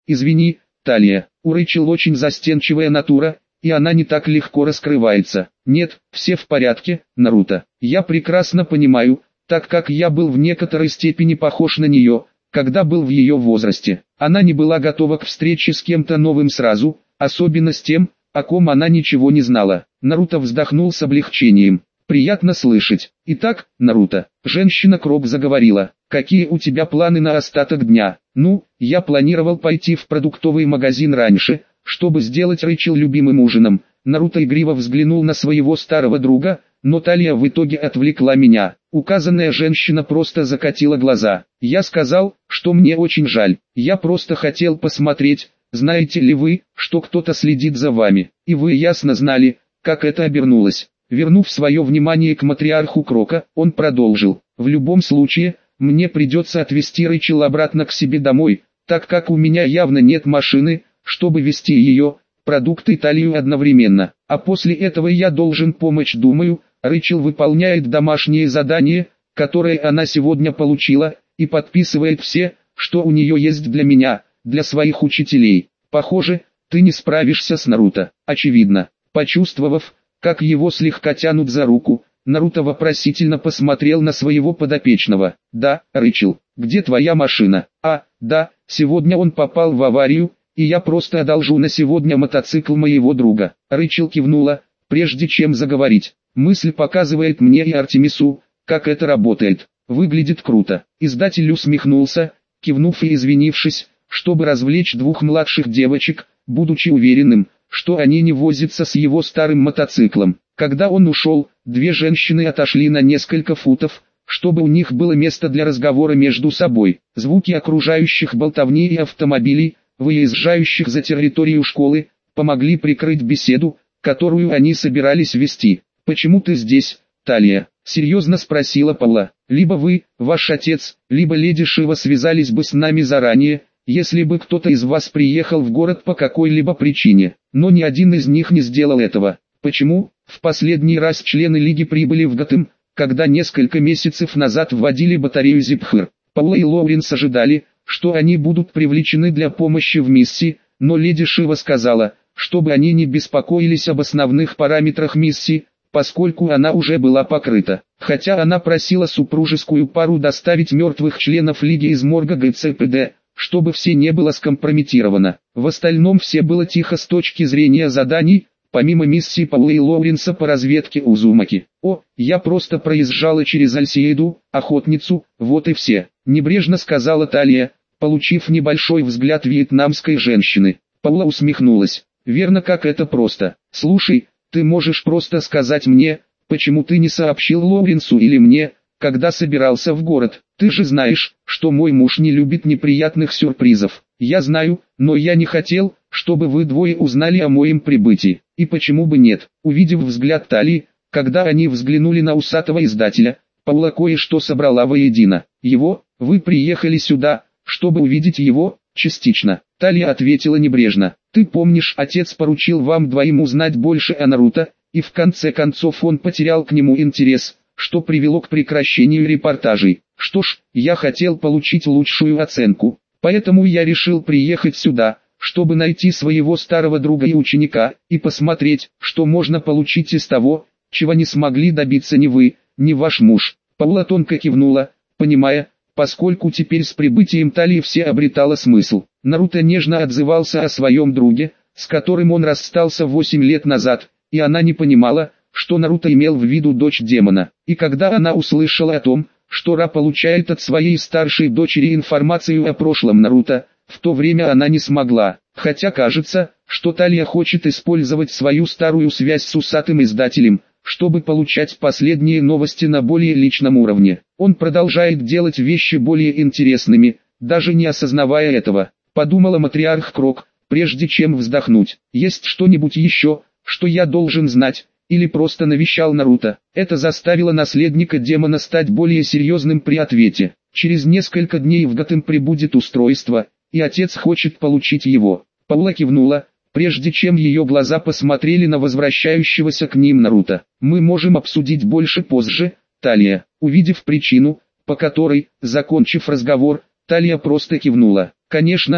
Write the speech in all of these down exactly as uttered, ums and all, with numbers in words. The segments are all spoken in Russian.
Извини, Талия, у Рэйчел очень застенчивая натура, и она не так легко раскрывается. Нет, все в порядке, Наруто. Я прекрасно понимаю, так как я был в некоторой степени похож на нее, когда был в ее возрасте. Она не была готова к встрече с кем-то новым сразу, особенно с тем, о ком она ничего не знала. Наруто вздохнул с облегчением. Приятно слышать. Итак, Наруто, женщина-кроб заговорила. Какие у тебя планы на остаток дня? Ну, я планировал пойти в продуктовый магазин раньше, чтобы сделать Рэйчел любимым ужином. Наруто игриво взглянул на своего старого друга, но Талия в итоге отвлекла меня. Указанная женщина просто закатила глаза. Я сказал, что мне очень жаль. Я просто хотел посмотреть, знаете ли вы, что кто-то следит за вами. И вы ясно знали, как это обернулось. Вернув свое внимание к матриарху Крока, он продолжил. В любом случае, мне придется отвезти Рэйчел обратно к себе домой, так как у меня явно нет машины, чтобы везти ее, продукты и Талию одновременно. А после этого я должен помочь. Думаю, Рэйчел выполняет домашнее задание, которое она сегодня получила, и подписывает все, что у нее есть для меня, для своих учителей. Похоже, ты не справишься с Наруто. Очевидно. Почувствовав, как его слегка тянут за руку, Наруто вопросительно посмотрел на своего подопечного. «Да, Рэйчел, где твоя машина?» «А, да, сегодня он попал в аварию, и я просто одолжу на сегодня мотоцикл моего друга». Рэйчел кивнула, прежде чем заговорить. «Мысль показывает мне и Артемису, как это работает. Выглядит круто». Издатель усмехнулся, кивнув и извинившись, чтобы развлечь двух младших девочек, будучи уверенным, что они не возятся с его старым мотоциклом. Когда он ушел, две женщины отошли на несколько футов, чтобы у них было место для разговора между собой. Звуки окружающих болтовни и автомобилей, выезжающих за территорию школы, помогли прикрыть беседу, которую они собирались вести. «Почему ты здесь, Талия?» — серьезно спросила Паула. «Либо вы, ваш отец, либо леди Шива связались бы с нами заранее, если бы кто-то из вас приехал в город по какой-либо причине, но ни один из них не сделал этого. Почему? В последний раз члены Лиги прибыли в Готэм, когда несколько месяцев назад вводили батарею Зипхыр. Паула и Лоуренс ожидали, что они будут привлечены для помощи в миссии, но леди Шива сказала, чтобы они не беспокоились об основных параметрах миссии, поскольку она уже была покрыта. Хотя она просила супружескую пару доставить мертвых членов Лиги из морга ГЦПД, чтобы все не было скомпрометировано. В остальном все было тихо с точки зрения заданий, помимо миссии Паулы и Лоуренса по разведке Узумаки. «О, я просто проезжала через Альсиэйду, охотницу, вот и все», — небрежно сказала Талия, получив небольшой взгляд вьетнамской женщины. Паула усмехнулась. «Верно, как это просто. Слушай, ты можешь просто сказать мне, почему ты не сообщил Лоуренсу или мне, когда собирался в город. Ты же знаешь, что мой муж не любит неприятных сюрпризов». «Я знаю, но я не хотел, чтобы вы двое узнали о моем прибытии. И почему бы нет?» Увидев взгляд Талии, когда они взглянули на усатого издателя, Паула кое-что собрала воедино. «Его, вы приехали сюда, чтобы увидеть его?» «Частично», — Талия ответила небрежно. «Ты помнишь, отец поручил вам двоим узнать больше о Наруто, и в конце концов он потерял к нему интерес, что привело к прекращению репортажей. Что ж, я хотел получить лучшую оценку, поэтому я решил приехать сюда, чтобы найти своего старого друга и ученика, и посмотреть, что можно получить из того, чего не смогли добиться ни вы, ни ваш муж». Паула тонко кивнула, понимая, поскольку теперь с прибытием Талии все обретало смысл. Наруто нежно отзывался о своем друге, с которым он расстался восемь лет назад, и она не понимала, что Наруто имел в виду дочь демона. И когда она услышала о том, что Ра получает от своей старшей дочери информацию о прошлом Наруто, в то время она не смогла. Хотя кажется, что Талия хочет использовать свою старую связь с усатым издателем, чтобы получать последние новости на более личном уровне. Он продолжает делать вещи более интересными, даже не осознавая этого, подумала матриарх Крок, прежде чем вздохнуть. «Есть что-нибудь еще, что я должен знать, или просто навещал Наруто?» Это заставило наследника демона стать более серьезным при ответе. «Через несколько дней в Готэм прибудет устройство, и отец хочет получить его». Паула кивнула, прежде чем ее глаза посмотрели на возвращающегося к ним Наруто. «Мы можем обсудить больше позже, Талия». Увидев причину, по которой, закончив разговор, Талия просто кивнула. «Конечно,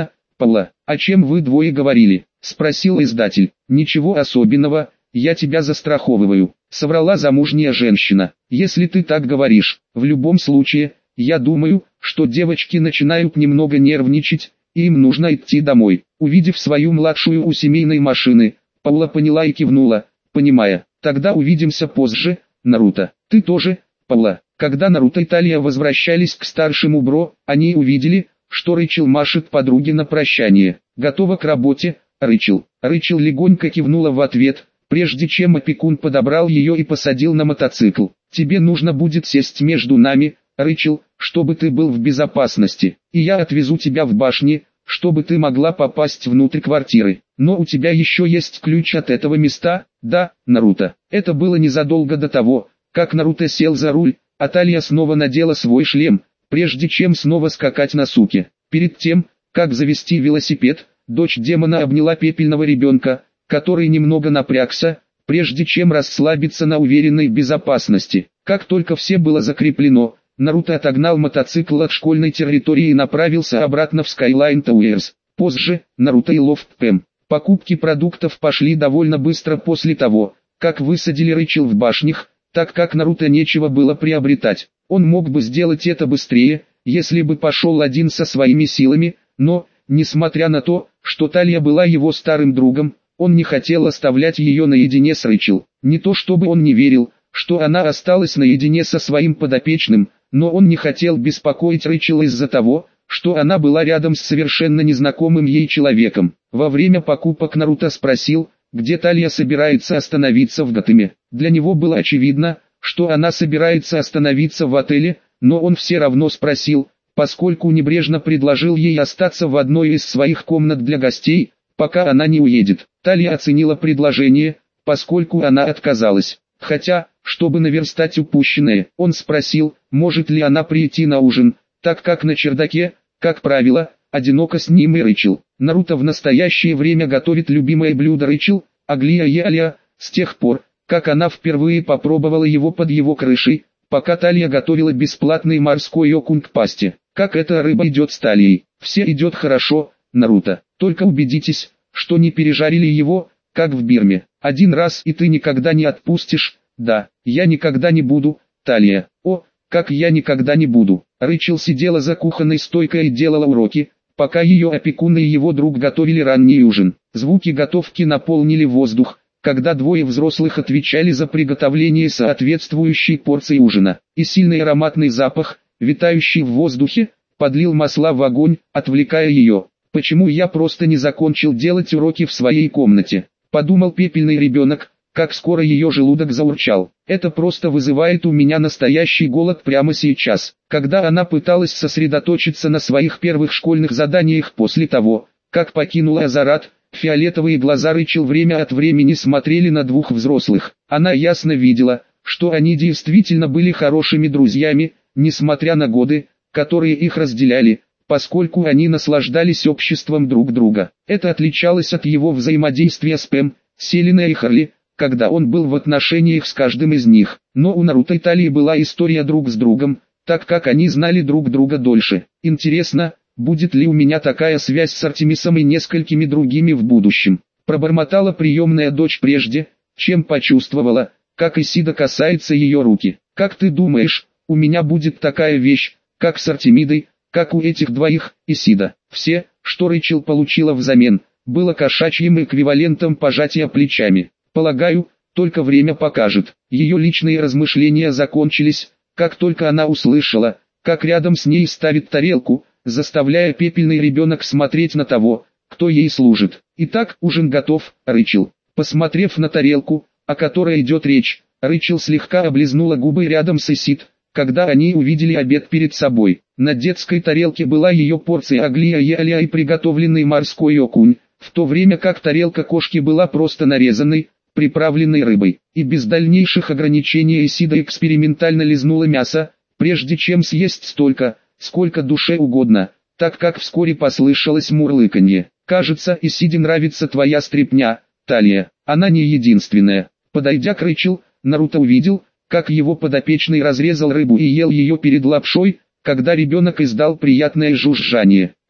Паула, о чем вы двое говорили? Спросил издатель. Ничего особенного, я тебя застраховываю, соврала замужняя женщина. Если ты так говоришь, в любом случае, я думаю, что девочки начинают немного нервничать, и им нужно идти домой. Увидев свою младшую у семейной машины, Паула поняла и кивнула, понимая. Тогда увидимся позже, Наруто. Ты тоже, Паула. Когда Наруто и Талия возвращались к старшему бро, они увидели, что Рэйчел машет подруге на прощание. Готова к работе, Рэйчел. Рэйчел легонько кивнула в ответ, прежде чем опекун подобрал ее и посадил на мотоцикл. Тебе нужно будет сесть между нами, Рэйчел, чтобы ты был в безопасности, и я отвезу тебя в башни, чтобы ты могла попасть внутрь квартиры. Но у тебя еще есть ключ от этого места, да, Наруто? Это было незадолго до того, как Наруто сел за руль, а Талия снова надела свой шлем, прежде чем снова скакать на суке. Перед тем, как завести велосипед, дочь демона обняла пепельного ребенка, который немного напрягся, прежде чем расслабиться на уверенной безопасности. Как только все было закреплено, Наруто отогнал мотоцикл от школьной территории и направился обратно в Skyline Towers. Позже, Наруто и Лофт Пэм. Покупки продуктов пошли довольно быстро после того, как высадили Рэйчел в башнях, так как Наруто нечего было приобретать. Он мог бы сделать это быстрее, если бы пошел один со своими силами, но, несмотря на то, что Талия была его старым другом, он не хотел оставлять ее наедине с Рэйчел. Не то чтобы он не верил, что она осталась наедине со своим подопечным, но он не хотел беспокоить Рэйчел из-за того, что она была рядом с совершенно незнакомым ей человеком. Во время покупок Наруто спросил, где Талия собирается остановиться в Готэме. Для него было очевидно, что она собирается остановиться в отеле, но он все равно спросил, поскольку небрежно предложил ей остаться в одной из своих комнат для гостей, пока она не уедет. Талия оценила предложение, поскольку она отказалась. Хотя, чтобы наверстать упущенное, он спросил, может ли она прийти на ужин, так как на чердаке, как правило, одиноко с ним и Рэйчел. Наруто в настоящее время готовит любимое блюдо Рэйчел, аглия ялия, с тех пор, как она впервые попробовала его под его крышей, пока Талия готовила бесплатный морской окунь к пасте. Как эта рыба идет с Талией? Все идет хорошо, Наруто. Только убедитесь, что не пережарили его, как в Бирме. Один раз и ты никогда не отпустишь. Да, я никогда не буду, Талия. О, как я никогда не буду. Рэйчел сидела за кухонной стойкой и делала уроки, пока ее опекун и его друг готовили ранний ужин. Звуки готовки наполнили воздух, когда двое взрослых отвечали за приготовление соответствующей порции ужина. И сильный ароматный запах, витающий в воздухе, подлил масла в огонь, отвлекая ее. Почему я просто не закончил делать уроки в своей комнате? Подумал пепельный ребенок, как скоро ее желудок заурчал. Это просто вызывает у меня настоящий голод прямо сейчас. Когда она пыталась сосредоточиться на своих первых школьных заданиях после того, как покинула Азарат, фиолетовые глаза Рэйчел время от времени смотрели на двух взрослых. Она ясно видела, что они действительно были хорошими друзьями, несмотря на годы, которые их разделяли, поскольку они наслаждались обществом друг друга. Это отличалось от его взаимодействия с Пэм, Селиной и Харли, когда он был в отношениях с каждым из них. Но у Наруто и Талии была история друг с другом, так как они знали друг друга дольше. Интересно, будет ли у меня такая связь с Артемисом и несколькими другими в будущем? Пробормотала приемная дочь прежде, чем почувствовала, как Исида касается ее руки. Как ты думаешь, у меня будет такая вещь, как с Артемидой, как у этих двоих, Исида? Все, что Рэйчел получила взамен, было кошачьим эквивалентом пожатия плечами. Полагаю, только время покажет. Ее личные размышления закончились, как только она услышала, как рядом с ней ставит тарелку, заставляя пепельный ребенок смотреть на того, кто ей служит. Итак, ужин готов, Рэйчел. Посмотрев на тарелку, о которой идет речь, Рэйчел слегка облизнула губы рядом с Исид, когда они увидели обед перед собой. На детской тарелке была ее порция аглия ялия и приготовленный морской окунь, в то время как тарелка кошки была просто нарезанной, приправленной рыбой. И без дальнейших ограничений Исида экспериментально лизнула мясо, прежде чем съесть столько, сколько душе угодно, так как вскоре послышалось мурлыканье. «Кажется, Исиде нравится твоя стряпня, Талия. Она не единственная». Подойдя к Рэйчел, Наруто увидел, как его подопечный разрезал рыбу и ел ее перед лапшой, когда ребенок издал приятное жужжание.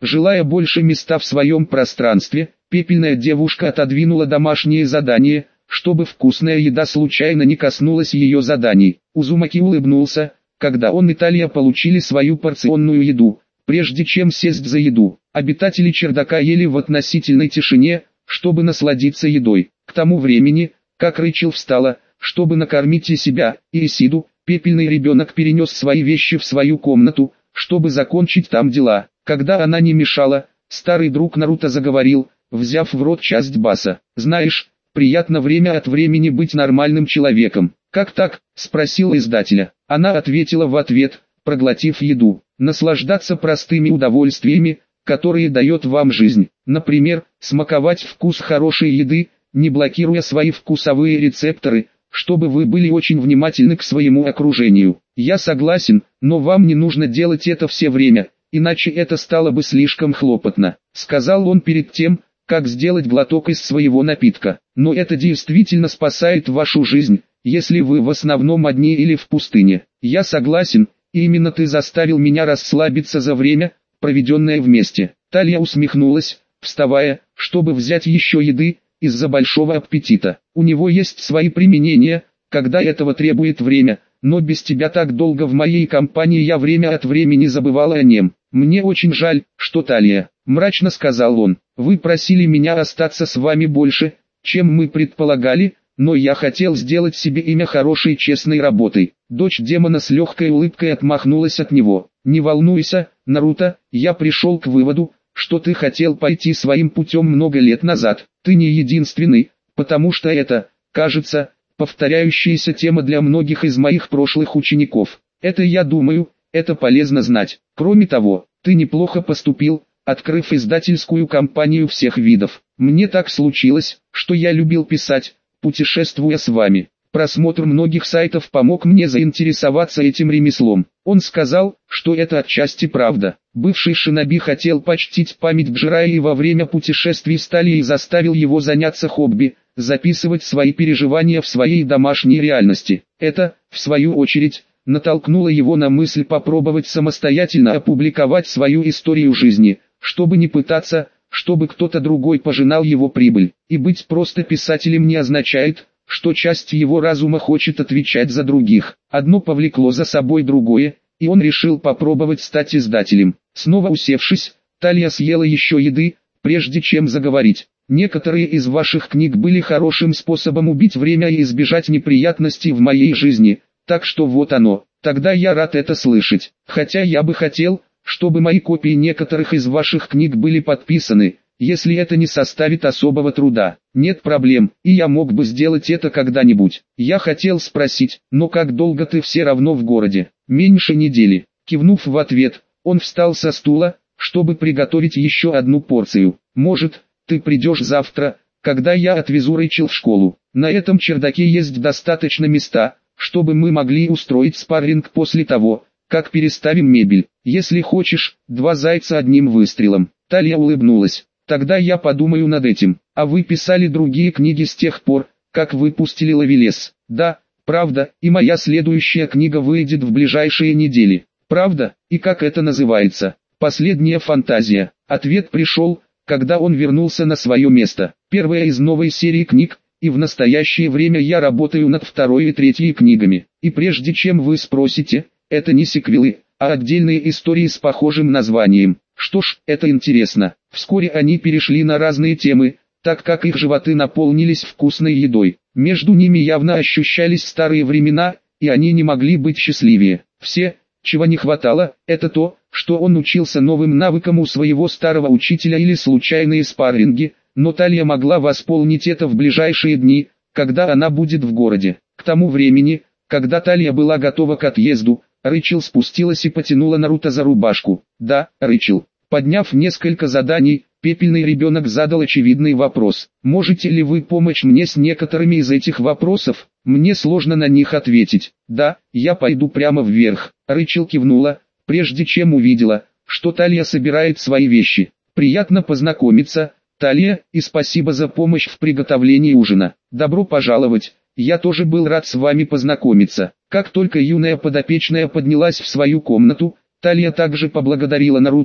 Желая больше места в своем пространстве, пепельная девушка отодвинула домашние задания, чтобы вкусная еда случайно не коснулась ее заданий. Узумаки улыбнулся, когда он и Талия получили свою порционную еду. Прежде чем сесть за еду, обитатели чердака ели в относительной тишине, чтобы насладиться едой. К тому времени, как Рэйчел встала, чтобы накормить и себя, и Исиду, пепельный ребенок перенес свои вещи в свою комнату, чтобы закончить там дела. Когда она не мешала, старый друг Наруто заговорил, взяв в рот часть баса. «Знаешь, приятно время от времени быть нормальным человеком». «Как так?» – спросил издателя. Она ответила в ответ, проглотив еду. «Наслаждаться простыми удовольствиями, которые дает вам жизнь. Например, смаковать вкус хорошей еды, не блокируя свои вкусовые рецепторы, чтобы вы были очень внимательны к своему окружению. Я согласен, но вам не нужно делать это все время, иначе это стало бы слишком хлопотно», — сказал он перед тем, как сделать глоток из своего напитка. «Но это действительно спасает вашу жизнь, если вы в основном одни или в пустыне. Я согласен, и именно ты заставил меня расслабиться за время, проведенное вместе». Талия усмехнулась, вставая, чтобы взять еще еды, из-за большого аппетита. «У него есть свои применения, когда этого требует время, но без тебя так долго в моей компании я время от времени забывала о нем. Мне очень жаль, что Талия», — мрачно сказал он, — «вы просили меня остаться с вами больше, чем мы предполагали, но я хотел сделать себе имя хорошей честной работой». Дочь демона с легкой улыбкой отмахнулась от него. «Не волнуйся, Наруто, я пришел к выводу, что ты хотел пойти своим путем много лет назад. Ты не единственный, потому что это, кажется, повторяющаяся тема для многих из моих прошлых учеников. Это я думаю, это полезно знать. Кроме того, ты неплохо поступил, открыв издательскую компанию всех видов. Мне так случилось, что я любил писать, путешествуя с вами. Просмотр многих сайтов помог мне заинтересоваться этим ремеслом». Он сказал, что это отчасти правда. Бывший шиноби хотел почтить память Джирайи во время путешествий с Талией и заставил его заняться хобби, записывать свои переживания в своей домашней реальности. Это, в свою очередь, натолкнуло его на мысль попробовать самостоятельно опубликовать свою историю жизни, чтобы не пытаться, чтобы кто-то другой пожинал его прибыль. И быть просто писателем не означает, что часть его разума хочет отвечать за других. Одно повлекло за собой другое, и он решил попробовать стать издателем. Снова усевшись, Талия съела еще еды, прежде чем заговорить. «Некоторые из ваших книг были хорошим способом убить время и избежать неприятностей в моей жизни, так что вот оно. Тогда я рад это слышать. Хотя я бы хотел, чтобы мои копии некоторых из ваших книг были подписаны, если это не составит особого труда. Нет проблем, и я мог бы сделать это когда-нибудь. Я хотел спросить, но как долго ты все равно в городе?» «Меньше недели». Кивнув в ответ, он встал со стула, чтобы приготовить еще одну порцию. «Может, ты придешь завтра, когда я отвезу Рэйчел в школу? На этом чердаке есть достаточно места, чтобы мы могли устроить спарринг после того, как переставим мебель. Если хочешь, два зайца одним выстрелом». Талия улыбнулась. «Тогда я подумаю над этим. А вы писали другие книги с тех пор, как выпустили Ловелес?» «Да, правда, и моя следующая книга выйдет в ближайшие недели». «Правда, и как это называется?» «Последняя фантазия». Ответ пришел, когда он вернулся на свое место. «Первая из новой серии книг, и в настоящее время я работаю над второй и третьей книгами. И прежде чем вы спросите, это не сиквелы, а отдельные истории с похожим названием. Что ж, это интересно». Вскоре они перешли на разные темы, так как их животы наполнились вкусной едой. Между ними явно ощущались старые времена, и они не могли быть счастливее. Все, чего не хватало, это то, что он учился новым навыкам у своего старого учителя или случайные спарринги, но Талия могла восполнить это в ближайшие дни, когда она будет в городе. К тому времени, когда Талия была готова к отъезду, Рэйчел спустилась и потянула Наруто за рубашку. «Да, Рэйчел». Подняв несколько заданий, пепельный ребенок задал очевидный вопрос. «Можете ли вы помочь мне с некоторыми из этих вопросов? Мне сложно на них ответить». «Да, я пойду прямо вверх». Рэйчел кивнула, прежде чем увидела, что Талия собирает свои вещи. «Приятно познакомиться, Талия, и спасибо за помощь в приготовлении ужина. Добро пожаловать, я тоже был рад с вами познакомиться». Как только юная подопечная поднялась в свою комнату, Талия также поблагодарила Наруто,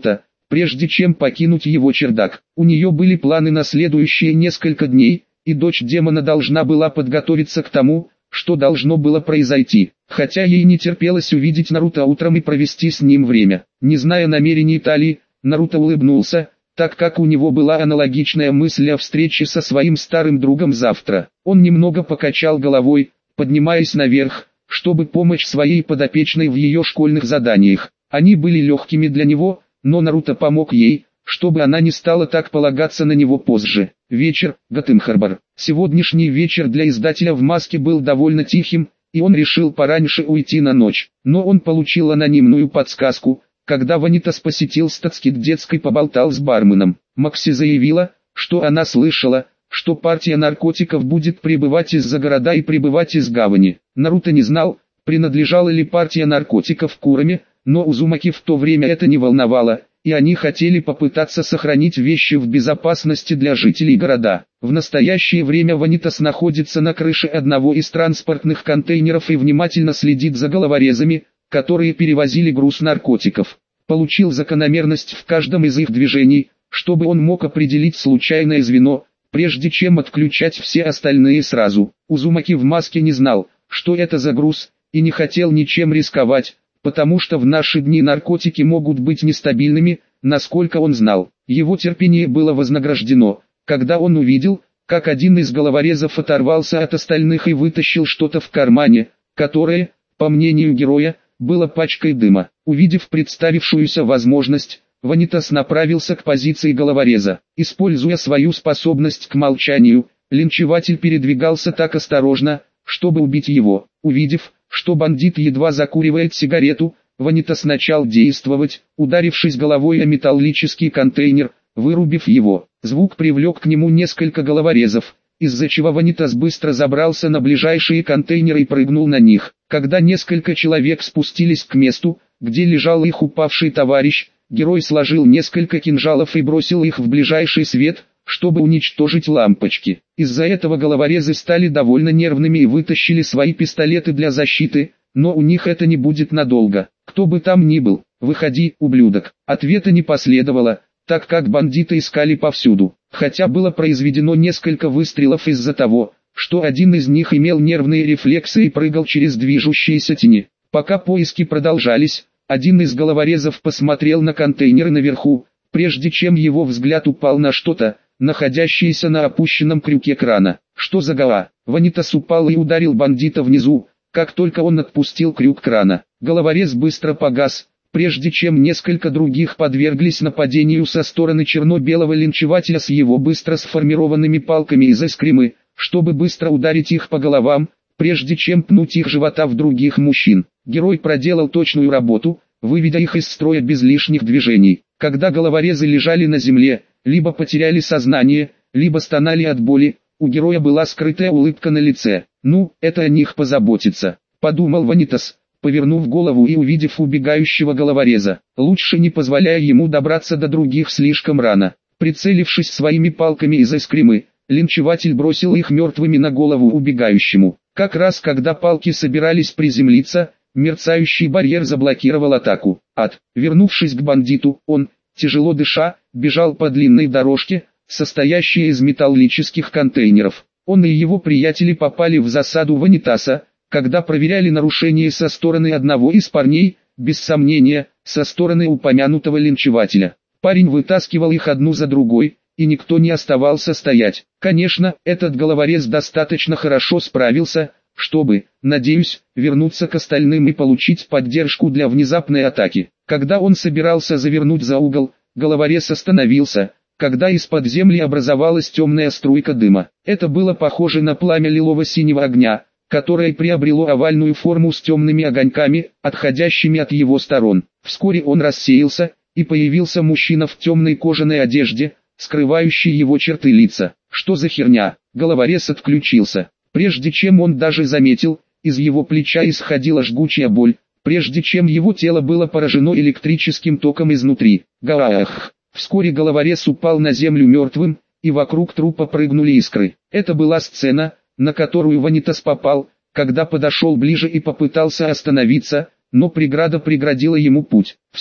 прежде чем покинуть его чердак. У нее были планы на следующие несколько дней, и дочь демона должна была подготовиться к тому, что должно было произойти. Хотя ей не терпелось увидеть Наруто утром и провести с ним время. Не зная намерений Талии, Наруто улыбнулся, так как у него была аналогичная мысль о встрече со своим старым другом завтра. Он немного покачал головой, поднимаясь наверх, чтобы помочь своей подопечной в ее школьных заданиях. Они были легкими для него, но Наруто помог ей, чтобы она не стала так полагаться на него позже. Вечер, Готэмхарбор. Сегодняшний вечер для издателя в маске был довольно тихим, и он решил пораньше уйти на ночь. Но он получил анонимную подсказку, когда Ванитас посетил статскит детской, поболтал с барменом. Макси заявила, что она слышала, что партия наркотиков будет прибывать из-за города и прибывать из гавани. Наруто не знал, принадлежала ли партия наркотиков Кураме, но Узумаки в то время это не волновало, и они хотели попытаться сохранить вещи в безопасности для жителей города. В настоящее время Ванитас находится на крыше одного из транспортных контейнеров и внимательно следит за головорезами, которые перевозили груз наркотиков. Получил закономерность в каждом из их движений, чтобы он мог определить случайное звено, прежде чем отключать все остальные сразу. Узумаки в маске не знал, что это за груз, и не хотел ничем рисковать, потому что в наши дни наркотики могут быть нестабильными, насколько он знал. Его терпение было вознаграждено, когда он увидел, как один из головорезов оторвался от остальных и вытащил что-то в кармане, которое, по мнению героя, было пачкой дыма. Увидев представившуюся возможность, Ванитас направился к позиции головореза. Используя свою способность к молчанию, линчеватель передвигался так осторожно, чтобы убить его. Увидев, что бандит едва закуривает сигарету, Ванитас начал действовать, ударившись головой о металлический контейнер, вырубив его. Звук привлек к нему несколько головорезов, из-за чего Ванитас быстро забрался на ближайшие контейнеры и прыгнул на них. Когда несколько человек спустились к месту, где лежал их упавший товарищ, герой сложил несколько кинжалов и бросил их в ближайший свет, чтобы уничтожить лампочки. Из-за этого головорезы стали довольно нервными и вытащили свои пистолеты для защиты, но у них это не будет надолго. Кто бы там ни был, выходи, ублюдок. Ответа не последовало, так как бандиты искали повсюду. Хотя было произведено несколько выстрелов из-за того, что один из них имел нервные рефлексы и прыгал через движущиеся тени. Пока поиски продолжались, один из головорезов посмотрел на контейнеры наверху, прежде чем его взгляд упал на что-то, находящееся на опущенном крюке крана. Что за гала? Ванитас упал и ударил бандита внизу, как только он отпустил крюк крана. Головорез быстро погас, прежде чем несколько других подверглись нападению со стороны черно-белого линчевателя с его быстро сформированными палками из эскримы, чтобы быстро ударить их по головам, прежде чем пнуть их живота в других мужчин. Герой проделал точную работу, выведя их из строя без лишних движений. Когда головорезы лежали на земле, либо потеряли сознание, либо стонали от боли, у героя была скрытая улыбка на лице. «Ну, это о них позаботиться», — подумал Ванитас, повернув голову и увидев убегающего головореза. Лучше не позволяя ему добраться до других слишком рано. Прицелившись своими палками из эскримы, линчеватель бросил их мертвыми на голову убегающему. Как раз когда палки собирались приземлиться, мерцающий барьер заблокировал атаку. Ад. Вернувшись к бандиту, он, тяжело дыша, бежал по длинной дорожке, состоящей из металлических контейнеров. Он и его приятели попали в засаду Ванитаса, когда проверяли нарушения со стороны одного из парней, без сомнения, со стороны упомянутого линчевателя. Парень вытаскивал их одну за другой, и никто не оставался стоять. Конечно, этот головорез достаточно хорошо справился, чтобы, надеюсь, вернуться к остальным и получить поддержку для внезапной атаки. Когда он собирался завернуть за угол, головорез остановился, когда из-под земли образовалась темная струйка дыма. Это было похоже на пламя лилово-синего огня, которое приобрело овальную форму с темными огоньками, отходящими от его сторон. Вскоре он рассеялся, и появился мужчина в темной кожаной одежде, скрывающий его черты лица. Что за херня? Головорез отключился. Прежде чем он даже заметил, из его плеча исходила жгучая боль, прежде чем его тело было поражено электрическим током изнутри. Гаах! Вскоре головорез упал на землю мертвым, и вокруг трупа прыгнули искры. Это была сцена, на которую Ванитас попал, когда подошел ближе и попытался остановиться, но преграда преградила ему путь. Все,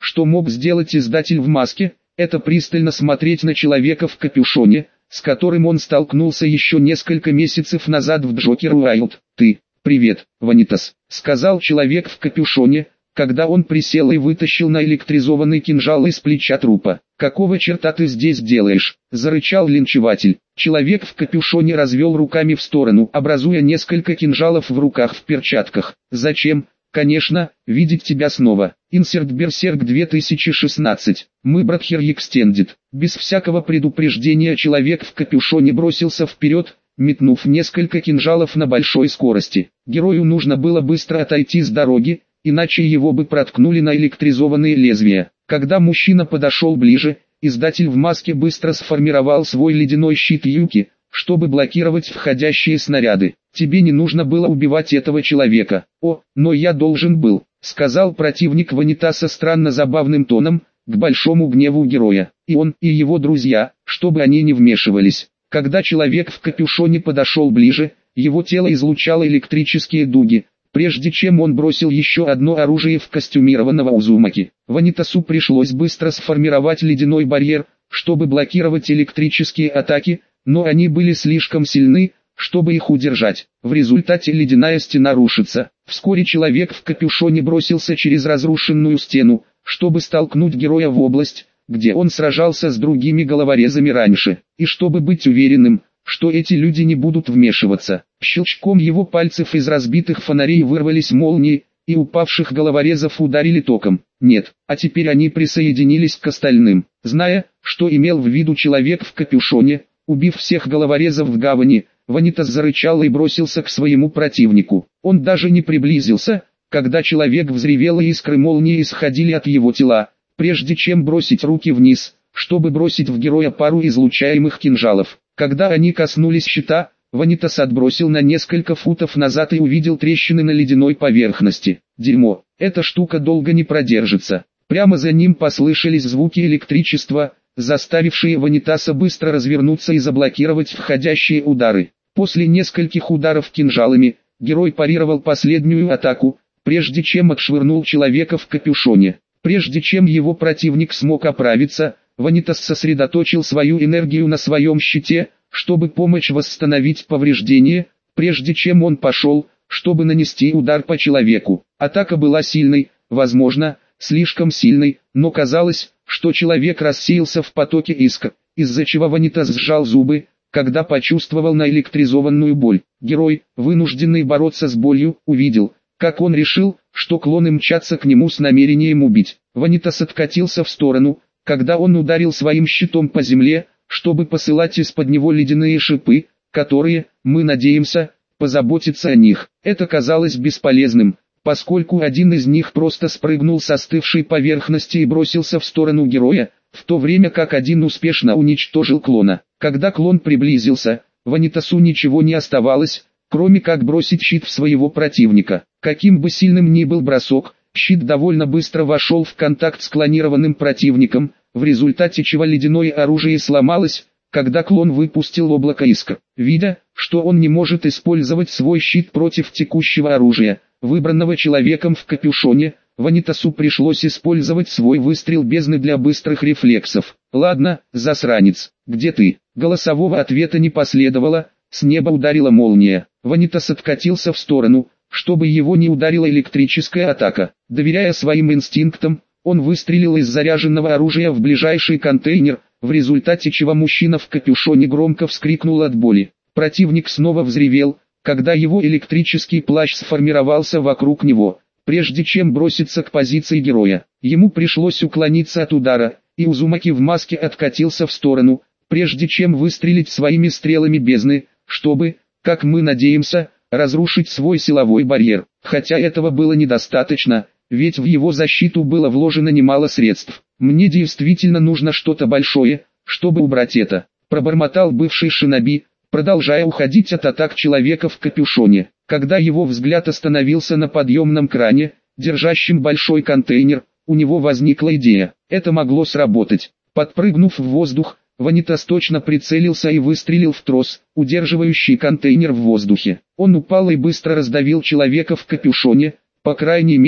что мог сделать издатель в маске, это пристально смотреть на человека в капюшоне, с которым он столкнулся еще несколько месяцев назад в Джокер Уайлд. «Ты, привет, Ванитас», — сказал человек в капюшоне, когда он присел и вытащил наэлектризованный кинжал из плеча трупа. «Какого черта ты здесь делаешь?» — зарычал линчеватель. Человек в капюшоне развел руками в сторону, образуя несколько кинжалов в руках в перчатках. «Зачем?» «Конечно, видеть тебя снова». Инсерт Берсерк две тысячи шестнадцать. Мы Братхер Экстендед. Без всякого предупреждения человек в капюшоне бросился вперед, метнув несколько кинжалов на большой скорости. Герою нужно было быстро отойти с дороги, иначе его бы проткнули наэлектризованные лезвия. Когда мужчина подошел ближе, издатель в маске быстро сформировал свой ледяной щит Юки, чтобы блокировать входящие снаряды. «Тебе не нужно было убивать этого человека». «О, но я должен был», — сказал противник Ванитаса странно забавным тоном, к большому гневу героя. И он, и его друзья, чтобы они не вмешивались. Когда человек в капюшоне подошел ближе, его тело излучало электрические дуги, прежде чем он бросил еще одно оружие в костюмированного Узумаки. Ванитасу пришлось быстро сформировать ледяной барьер, чтобы блокировать электрические атаки, но они были слишком сильны, чтобы их удержать. В результате ледяная стена рушится. Вскоре человек в капюшоне бросился через разрушенную стену, чтобы столкнуть героя в область, где он сражался с другими головорезами раньше, и чтобы быть уверенным, что эти люди не будут вмешиваться. Щелчком его пальцев из разбитых фонарей вырвались молнии, и упавших головорезов ударили током. Нет, а теперь они присоединились к остальным. Зная, что имел в виду человек в капюшоне, убив всех головорезов в гавани, Ванитас зарычал и бросился к своему противнику. Он даже не приблизился, когда человек взревел и искры молнии исходили от его тела, прежде чем бросить руки вниз, чтобы бросить в героя пару излучаемых кинжалов. Когда они коснулись щита, Ванитас отбросил на несколько футов назад и увидел трещины на ледяной поверхности. Дерьмо, эта штука долго не продержится. Прямо за ним послышались звуки электричества, заставившие Ванитаса быстро развернуться и заблокировать входящие удары. После нескольких ударов кинжалами, герой парировал последнюю атаку, прежде чем отшвырнул человека в капюшоне. Прежде чем его противник смог оправиться, Ванитас сосредоточил свою энергию на своем щите, чтобы помочь восстановить повреждения, прежде чем он пошел, чтобы нанести удар по человеку. Атака была сильной, возможно, слишком сильной, но казалось, что человек рассеялся в потоке искр, из-за чего Ванитас сжал зубы, когда почувствовал наэлектризованную боль. Герой, вынужденный бороться с болью, увидел, как он решил, что клоны мчатся к нему с намерением убить. Ванитас откатился в сторону, когда он ударил своим щитом по земле, чтобы посылать из-под него ледяные шипы, которые, мы надеемся, позаботятся о них. Это казалось бесполезным, поскольку один из них просто спрыгнул с остывшей поверхности и бросился в сторону героя, в то время как один успешно уничтожил клона. Когда клон приблизился, Ванитасу ничего не оставалось, кроме как бросить щит в своего противника. Каким бы сильным ни был бросок, щит довольно быстро вошел в контакт с клонированным противником, в результате чего ледяное оружие сломалось, когда клон выпустил облако искр. Видя, что он не может использовать свой щит против текущего оружия, выбранного человеком в капюшоне, Ванитасу пришлось использовать свой выстрел бездны для быстрых рефлексов. «Ладно, засранец, где ты?» Голосового ответа не последовало, с неба ударила молния. Ванитас откатился в сторону, чтобы его не ударила электрическая атака. Доверяя своим инстинктам, он выстрелил из заряженного оружия в ближайший контейнер, в результате чего мужчина в капюшоне громко вскрикнул от боли. Противник снова взревел, когда его электрический плащ сформировался вокруг него, прежде чем броситься к позиции героя. Ему пришлось уклониться от удара, и Узумаки в маске откатился в сторону, прежде чем выстрелить своими стрелами бездны, чтобы, как мы надеемся, разрушить свой силовой барьер. Хотя этого было недостаточно, ведь в его защиту было вложено немало средств. «Мне действительно нужно что-то большое, чтобы убрать это», — пробормотал бывший шиноби, продолжая уходить от атак человека в капюшоне. Когда его взгляд остановился на подъемном кране, держащем большой контейнер, у него возникла идея. Это могло сработать. Подпрыгнув в воздух, Ванитас точно прицелился и выстрелил в трос, удерживающий контейнер в воздухе. Он упал и быстро раздавил человека в капюшоне, по крайней мере,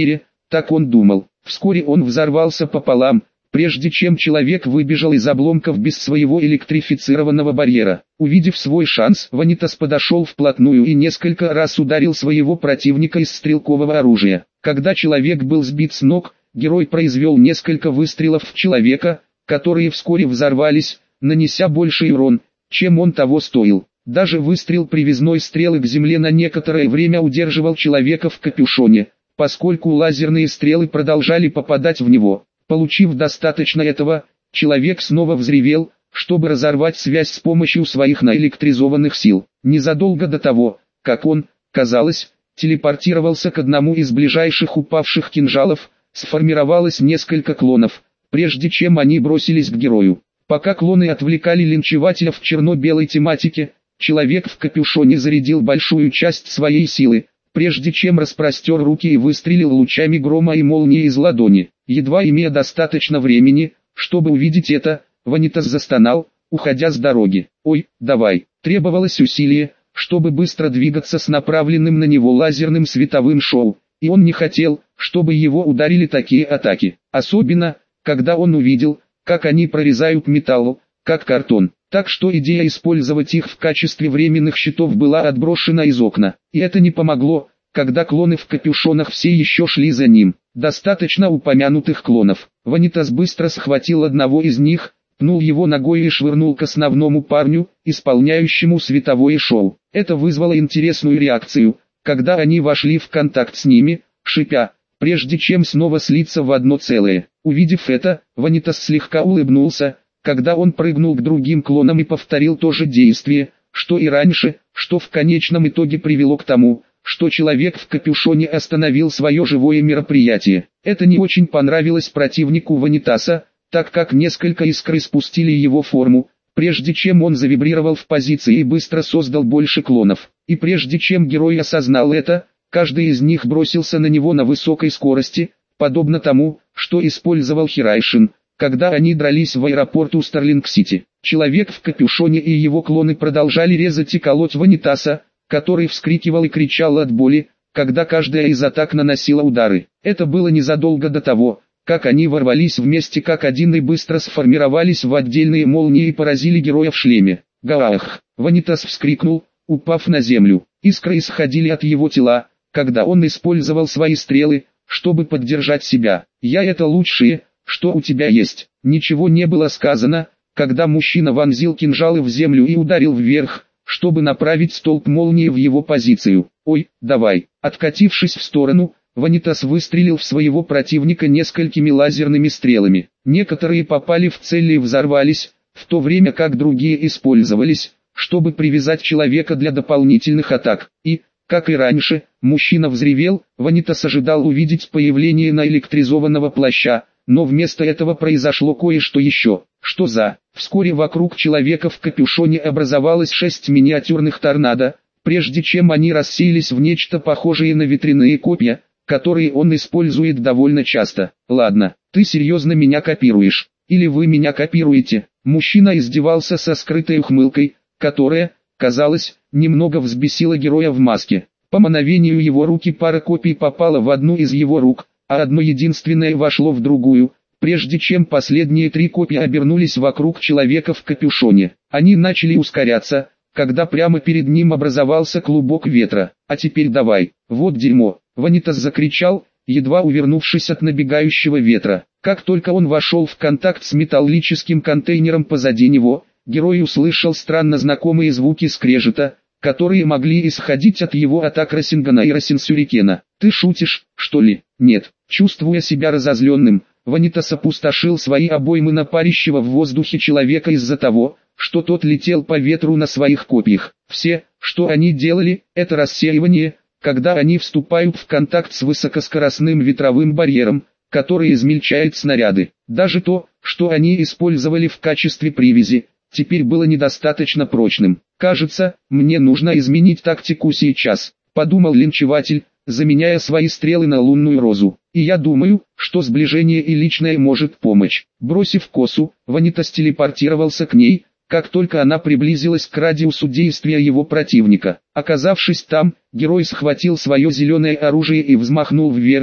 так он думал. Вскоре он взорвался пополам, прежде чем человек выбежал из обломков без своего электрифицированного барьера. Увидев свой шанс, Ванитас подошел вплотную и несколько раз ударил своего противника из стрелкового оружия. Когда человек был сбит с ног, герой произвел несколько выстрелов в человека, которые вскоре взорвались, нанеся больший урон, чем он того стоил. Даже выстрел привязной стрелы к земле на некоторое время удерживал человека в капюшоне, поскольку лазерные стрелы продолжали попадать в него. Получив достаточно этого, человек снова взревел, чтобы разорвать связь с помощью своих наэлектризованных сил. Незадолго до того, как он, казалось, телепортировался к одному из ближайших упавших кинжалов, сформировалось несколько клонов, прежде чем они бросились к герою. Пока клоны отвлекали линчевателя в черно-белой тематике, человек в капюшоне зарядил большую часть своей силы, прежде чем распростер руки и выстрелил лучами грома и молнии из ладони. Едва имея достаточно времени, чтобы увидеть это, Ванитас застонал, уходя с дороги. «Ой, давай!» Требовалось усилие, чтобы быстро двигаться с направленным на него лазерным световым шоу, и он не хотел, чтобы его ударили такие атаки. Особенно, когда он увидел, как они прорезают металл, как картон. Так что идея использовать их в качестве временных щитов была отброшена из окна. И это не помогло, когда клоны в капюшонах все еще шли за ним. Достаточно упомянутых клонов. Ванитас быстро схватил одного из них, пнул его ногой и швырнул к основному парню, исполняющему световое шоу. Это вызвало интересную реакцию, когда они вошли в контакт с ними, шипя, прежде чем снова слиться в одно целое. Увидев это, Ванитас слегка улыбнулся, когда он прыгнул к другим клонам и повторил то же действие, что и раньше, что в конечном итоге привело к тому, что человек в капюшоне остановил свое живое мероприятие. Это не очень понравилось противнику Ванитаса, так как несколько искр испустили его форму, прежде чем он завибрировал в позиции и быстро создал больше клонов. И прежде чем герой осознал это, каждый из них бросился на него на высокой скорости, подобно тому, что использовал Хирайшин, когда они дрались в аэропорту Старлинг-Сити. Человек в капюшоне и его клоны продолжали резать и колоть Ванитаса, который вскрикивал и кричал от боли, когда каждая из атак наносила удары. Это было незадолго до того, как они ворвались вместе как один и быстро сформировались в отдельные молнии и поразили героя в шлеме. Гаах! Ванитас вскрикнул, упав на землю. Искры исходили от его тела, когда он использовал свои стрелы, чтобы поддержать себя. «Я это лучшее, что у тебя есть». Ничего не было сказано, когда мужчина вонзил кинжалы в землю и ударил вверх, чтобы направить столб молнии в его позицию. «Ой, давай!» Откатившись в сторону, Ванитас выстрелил в своего противника несколькими лазерными стрелами. Некоторые попали в цель и взорвались, в то время как другие использовались, чтобы привязать человека для дополнительных атак. И, как и раньше, мужчина взревел. Ванитас ожидал увидеть появление наэлектризованного плаща, но вместо этого произошло кое-что еще. Что за? Вскоре вокруг человека в капюшоне образовалось шесть миниатюрных торнадо, прежде чем они рассеялись в нечто похожее на ветряные копья, которые он использует довольно часто. «Ладно, ты серьезно меня копируешь? Или вы меня копируете?» Мужчина издевался со скрытой ухмылкой, которая, казалось, немного взбесила героя в маске. По мановению его руки пара копий попала в одну из его рук, а одно единственное вошло в другую, прежде чем последние три копии обернулись вокруг человека в капюшоне. Они начали ускоряться, когда прямо перед ним образовался клубок ветра. «А теперь давай, вот дерьмо!» Ванитас закричал, едва увернувшись от набегающего ветра. Как только он вошел в контакт с металлическим контейнером позади него, герой услышал странно знакомые звуки скрежета, которые могли исходить от его атак Рассенгана и Рассенсюрикена. «Ты шутишь, что ли?» «Нет». Чувствуя себя разозленным, Ванитас опустошил свои обоймы на парящего в воздухе человека из-за того, что тот летел по ветру на своих копьях. Все, что они делали, это рассеивание, когда они вступают в контакт с высокоскоростным ветровым барьером, который измельчает снаряды. Даже то, что они использовали в качестве привязи, теперь было недостаточно прочным. «Кажется, мне нужно изменить тактику сейчас», — подумал линчеватель, заменяя свои стрелы на лунную розу. «И я думаю, что сближение и личное может помочь». Бросив косу, Ванитас телепортировался к ней, как только она приблизилась к радиусу действия его противника. Оказавшись там, герой схватил свое зеленое оружие и взмахнул вверх,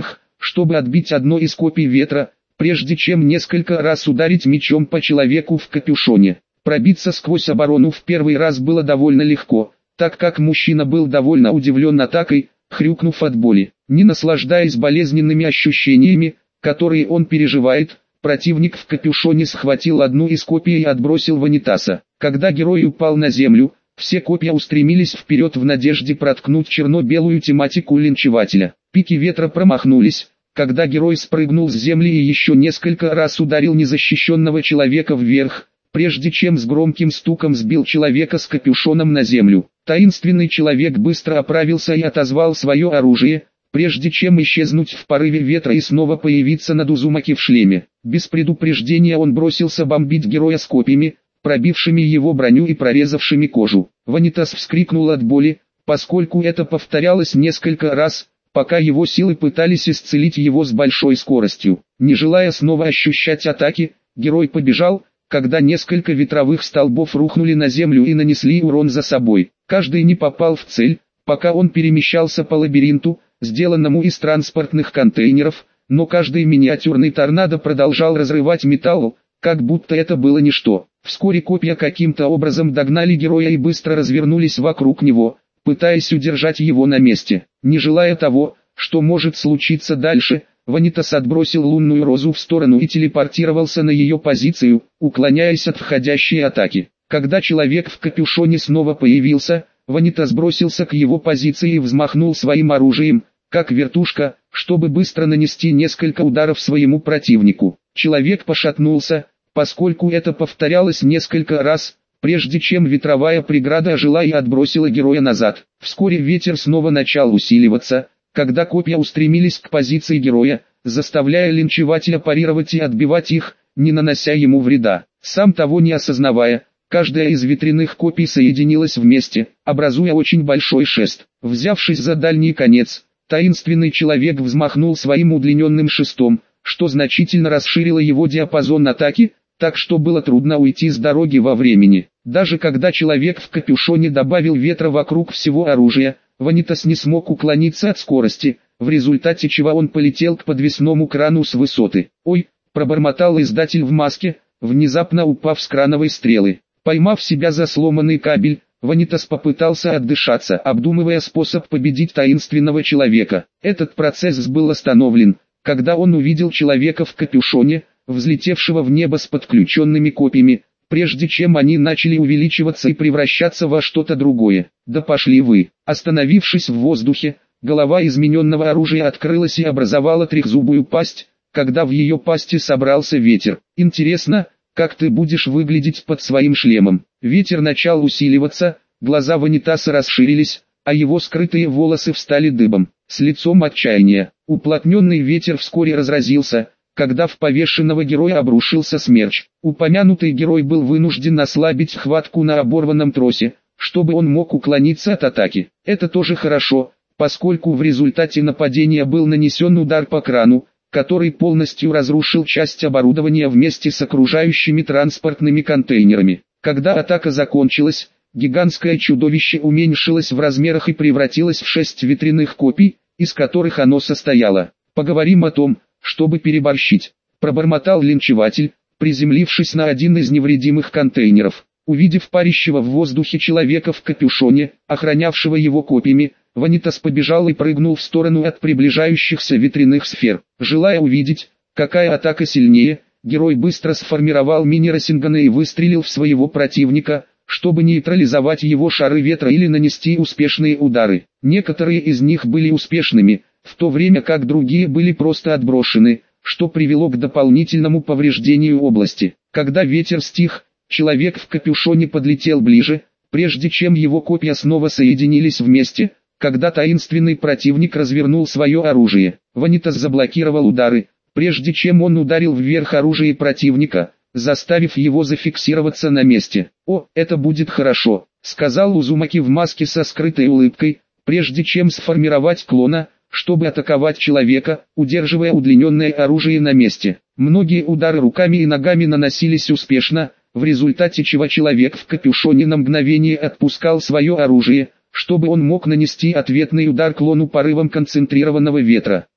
чтобы отбить одно из копий ветра, прежде чем несколько раз ударить мечом по человеку в капюшоне. Пробиться сквозь оборону в первый раз было довольно легко, так как мужчина был довольно удивлен атакой, хрюкнув от боли. Не наслаждаясь болезненными ощущениями, которые он переживает, противник в капюшоне схватил одну из копий и отбросил Ванитаса. Когда герой упал на землю, все копья устремились вперед в надежде проткнуть черно-белую тематику линчевателя. Пики ветра промахнулись, когда герой спрыгнул с земли и еще несколько раз ударил незащищенного человека вверх, прежде чем с громким стуком сбил человека с капюшоном на землю. Таинственный человек быстро оправился и отозвал свое оружие, прежде чем исчезнуть в порыве ветра и снова появиться над Узумаки в шлеме. Без предупреждения он бросился бомбить героя с копьями, пробившими его броню и прорезавшими кожу. Ванитас вскрикнул от боли, поскольку это повторялось несколько раз, пока его силы пытались исцелить его с большой скоростью. Не желая снова ощущать атаки, герой побежал, когда несколько ветровых столбов рухнули на землю и нанесли урон за собой. Каждый не попал в цель, пока он перемещался по лабиринту, сделанному из транспортных контейнеров, но каждый миниатюрный торнадо продолжал разрывать металл, как будто это было ничто. Вскоре копья каким-то образом догнали героя и быстро развернулись вокруг него, пытаясь удержать его на месте. Не желая того, что может случиться дальше, Ванитас отбросил лунную розу в сторону и телепортировался на ее позицию, уклоняясь от входящей атаки. Когда человек в капюшоне снова появился, Ванитас бросился к его позиции и взмахнул своим оружием, как вертушка, чтобы быстро нанести несколько ударов своему противнику. Человек пошатнулся, поскольку это повторялось несколько раз, прежде чем ветровая преграда ожила и отбросила героя назад. Вскоре ветер снова начал усиливаться, когда копья устремились к позиции героя, заставляя линчевателя парировать и отбивать их, не нанося ему вреда. Сам того не осознавая, каждая из ветряных копий соединилась вместе, образуя очень большой шест. Взявшись за дальний конец, таинственный человек взмахнул своим удлиненным шестом, что значительно расширило его диапазон атаки, так что было трудно уйти с дороги во времени. Даже когда человек в капюшоне добавил ветра вокруг всего оружия, Ванитас не смог уклониться от скорости, в результате чего он полетел к подвесному крану с высоты. «Ой!» – пробормотал издатель в маске, внезапно упав с крановой стрелы. Поймав себя за сломанный кабель, Ванитас попытался отдышаться, обдумывая способ победить таинственного человека. Этот процесс был остановлен, когда он увидел человека в капюшоне, взлетевшего в небо с подключенными копьями, прежде чем они начали увеличиваться и превращаться во что-то другое. «Да пошли вы!» Остановившись в воздухе, голова измененного оружия открылась и образовала трехзубую пасть, когда в ее пасти собрался ветер. «Интересно, как ты будешь выглядеть под своим шлемом?» Ветер начал усиливаться, глаза Ванитаса расширились, а его скрытые волосы встали дыбом. С лицом отчаяния, уплотненный ветер вскоре разразился, когда в повешенного героя обрушился смерч. Упомянутый герой был вынужден ослабить хватку на оборванном тросе, чтобы он мог уклониться от атаки. Это тоже хорошо, поскольку в результате нападения был нанесен удар по крану, который полностью разрушил часть оборудования вместе с окружающими транспортными контейнерами. Когда атака закончилась, гигантское чудовище уменьшилось в размерах и превратилось в шесть ветряных копий, из которых оно состояло. «Поговорим о том, чтобы переборщить», – пробормотал линчеватель, приземлившись на один из невредимых контейнеров. Увидев парящего в воздухе человека в капюшоне, охранявшего его копьями, Ванитас побежал и прыгнул в сторону от приближающихся ветряных сфер. Желая увидеть, какая атака сильнее, герой быстро сформировал мини-рассенганы и выстрелил в своего противника, чтобы нейтрализовать его шары ветра или нанести успешные удары. Некоторые из них были успешными, в то время как другие были просто отброшены, что привело к дополнительному повреждению области. Когда ветер стих, человек в капюшоне подлетел ближе, прежде чем его копья снова соединились вместе, когда таинственный противник развернул свое оружие. Ванитас заблокировал удары, прежде чем он ударил вверх оружие противника, заставив его зафиксироваться на месте. «О, это будет хорошо», — сказал Узумаки в маске со скрытой улыбкой, прежде чем сформировать клона, чтобы атаковать человека, удерживая удлиненное оружие на месте. Многие удары руками и ногами наносились успешно, в результате чего человек в капюшоне на мгновение отпускал свое оружие, чтобы он мог нанести ответный удар клону порывом концентрированного ветра.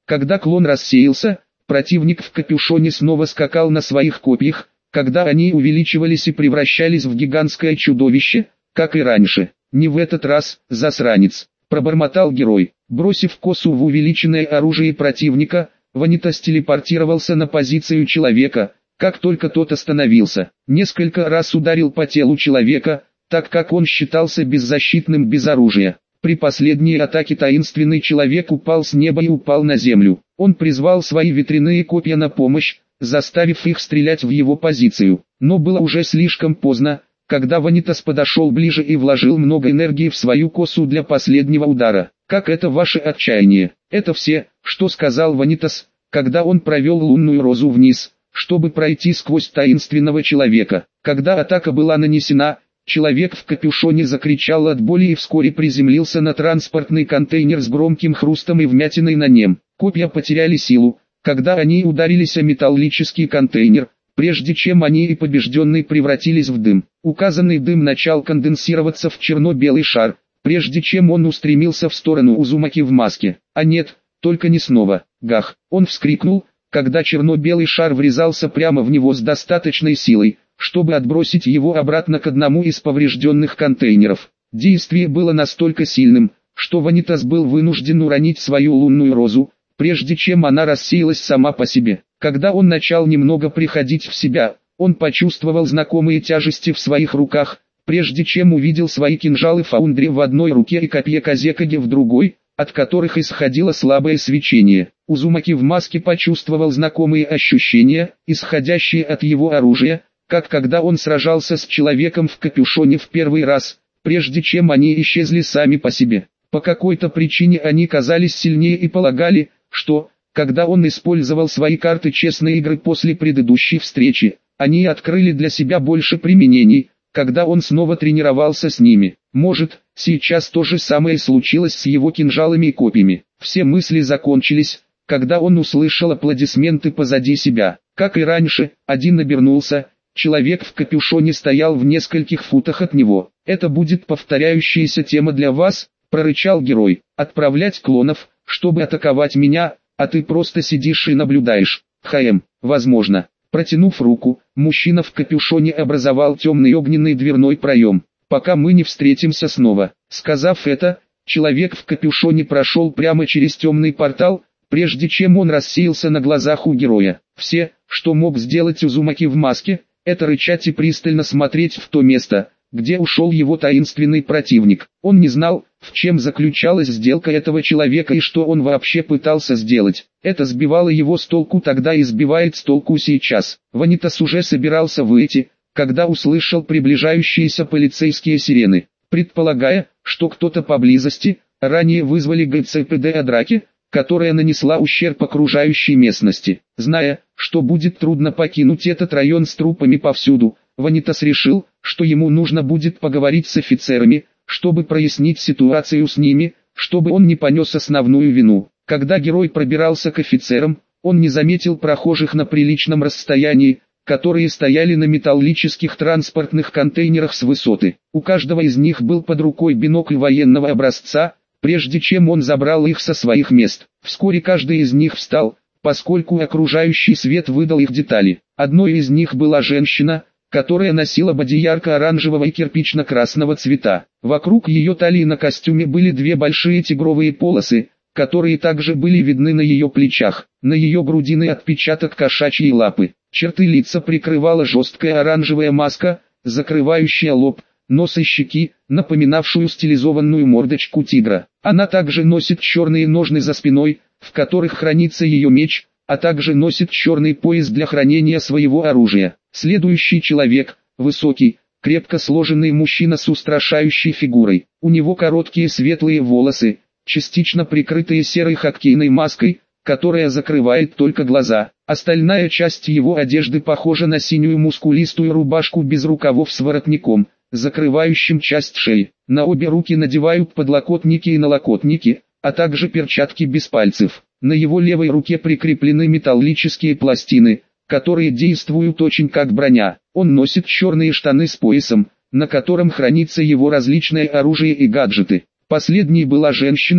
Когда клон рассеялся, противник в капюшоне снова скакал на своих копьях, когда они увеличивались и превращались в гигантское чудовище, как и раньше. «Не в этот раз, засранец», — пробормотал герой. Бросив косу в увеличенное оружие противника, Ванитас телепортировался на позицию человека, как только тот остановился. Несколько раз ударил по телу человека, так как он считался беззащитным без оружия. При последней атаке таинственный человек упал с неба и упал на землю. Он призвал свои ветряные копья на помощь, заставив их стрелять в его позицию. Но было уже слишком поздно, когда Ванитас подошел ближе и вложил много энергии в свою косу для последнего удара. «Как это ваше отчаяние?» «Это все, что сказал Ванитас, когда он провел лунную розу вниз, чтобы пройти сквозь таинственного человека. Когда атака была нанесена, человек в капюшоне закричал от боли и вскоре приземлился на транспортный контейнер с громким хрустом и вмятиной на нем. Копья потеряли силу, когда они ударились о металлический контейнер, прежде чем они и побежденные превратились в дым. Указанный дым начал конденсироваться в черно-белый шар, прежде чем он устремился в сторону Узумаки в маске. А нет, только не снова. Гах! Он вскрикнул, когда черно-белый шар врезался прямо в него с достаточной силой, чтобы отбросить его обратно к одному из поврежденных контейнеров. Действие было настолько сильным, что Ванитас был вынужден уронить свою лунную розу, прежде чем она рассеялась сама по себе. Когда он начал немного приходить в себя, он почувствовал знакомые тяжести в своих руках, прежде чем увидел свои кинжалы Фаундри в одной руке и копье Казекаги в другой, от которых исходило слабое свечение. Узумаки в маске почувствовал знакомые ощущения, исходящие от его оружия, как когда он сражался с человеком в капюшоне в первый раз, прежде чем они исчезли сами по себе. По какой-то причине они казались сильнее и полагали, что, когда он использовал свои карты честной игры после предыдущей встречи, они открыли для себя больше применений, когда он снова тренировался с ними. Может, сейчас то же самое случилось с его кинжалами и копьями. Все мысли закончились, когда он услышал аплодисменты позади себя. Как и раньше, один обернулся, человек в капюшоне стоял в нескольких футах от него. «Это будет повторяющаяся тема для вас», — прорычал герой. «Отправлять клонов, чтобы атаковать меня, а ты просто сидишь и наблюдаешь». «Хм, возможно». Протянув руку, мужчина в капюшоне образовал темный огненный дверной проем. «Пока мы не встретимся снова». Сказав это, человек в капюшоне прошел прямо через темный портал, прежде чем он рассеялся на глазах у героя. Все, что мог сделать Узумаки в маске, это рычать и пристально смотреть в то место, где ушел его таинственный противник. Он не знал, в чем заключалась сделка этого человека и что он вообще пытался сделать. Это сбивало его с толку тогда и сбивает с толку сейчас. Ванитас уже собирался выйти, когда услышал приближающиеся полицейские сирены. Предполагая, что кто-то поблизости, ранее вызвали ГЦПД о драке, которая нанесла ущерб окружающей местности. Зная, что будет трудно покинуть этот район с трупами повсюду, Ванитас решил, что ему нужно будет поговорить с офицерами, чтобы прояснить ситуацию с ними, чтобы он не понес основную вину. Когда герой пробирался к офицерам, он не заметил прохожих на приличном расстоянии, которые стояли на металлических транспортных контейнерах с высоты. У каждого из них был под рукой бинокль военного образца, прежде чем он забрал их со своих мест. Вскоре каждый из них встал, поскольку окружающий свет выдал их детали. Одной из них была женщина, которая носила боди ярко-оранжевого и кирпично-красного цвета. Вокруг ее талии на костюме были две большие тигровые полосы, которые также были видны на ее плечах. На ее грудине отпечаток кошачьей лапы. Черты лица прикрывала жесткая оранжевая маска, закрывающая лоб, нос и щеки, напоминавшую стилизованную мордочку тигра. Она также носит черные ножны за спиной, в которых хранится ее меч, а также носит черный пояс для хранения своего оружия. Следующий человек, высокий, крепко сложенный мужчина с устрашающей фигурой. У него короткие светлые волосы, частично прикрытые серой хоккейной маской, которая закрывает только глаза. Остальная часть его одежды похожа на синюю мускулистую рубашку без рукавов с воротником, закрывающим часть шеи. На обе руки надевают подлокотники и налокотники, а также перчатки без пальцев. На его левой руке прикреплены металлические пластины, которые действуют очень как броня. Он носит черные штаны с поясом, на котором хранится его различное оружие и гаджеты. Последней была женщина,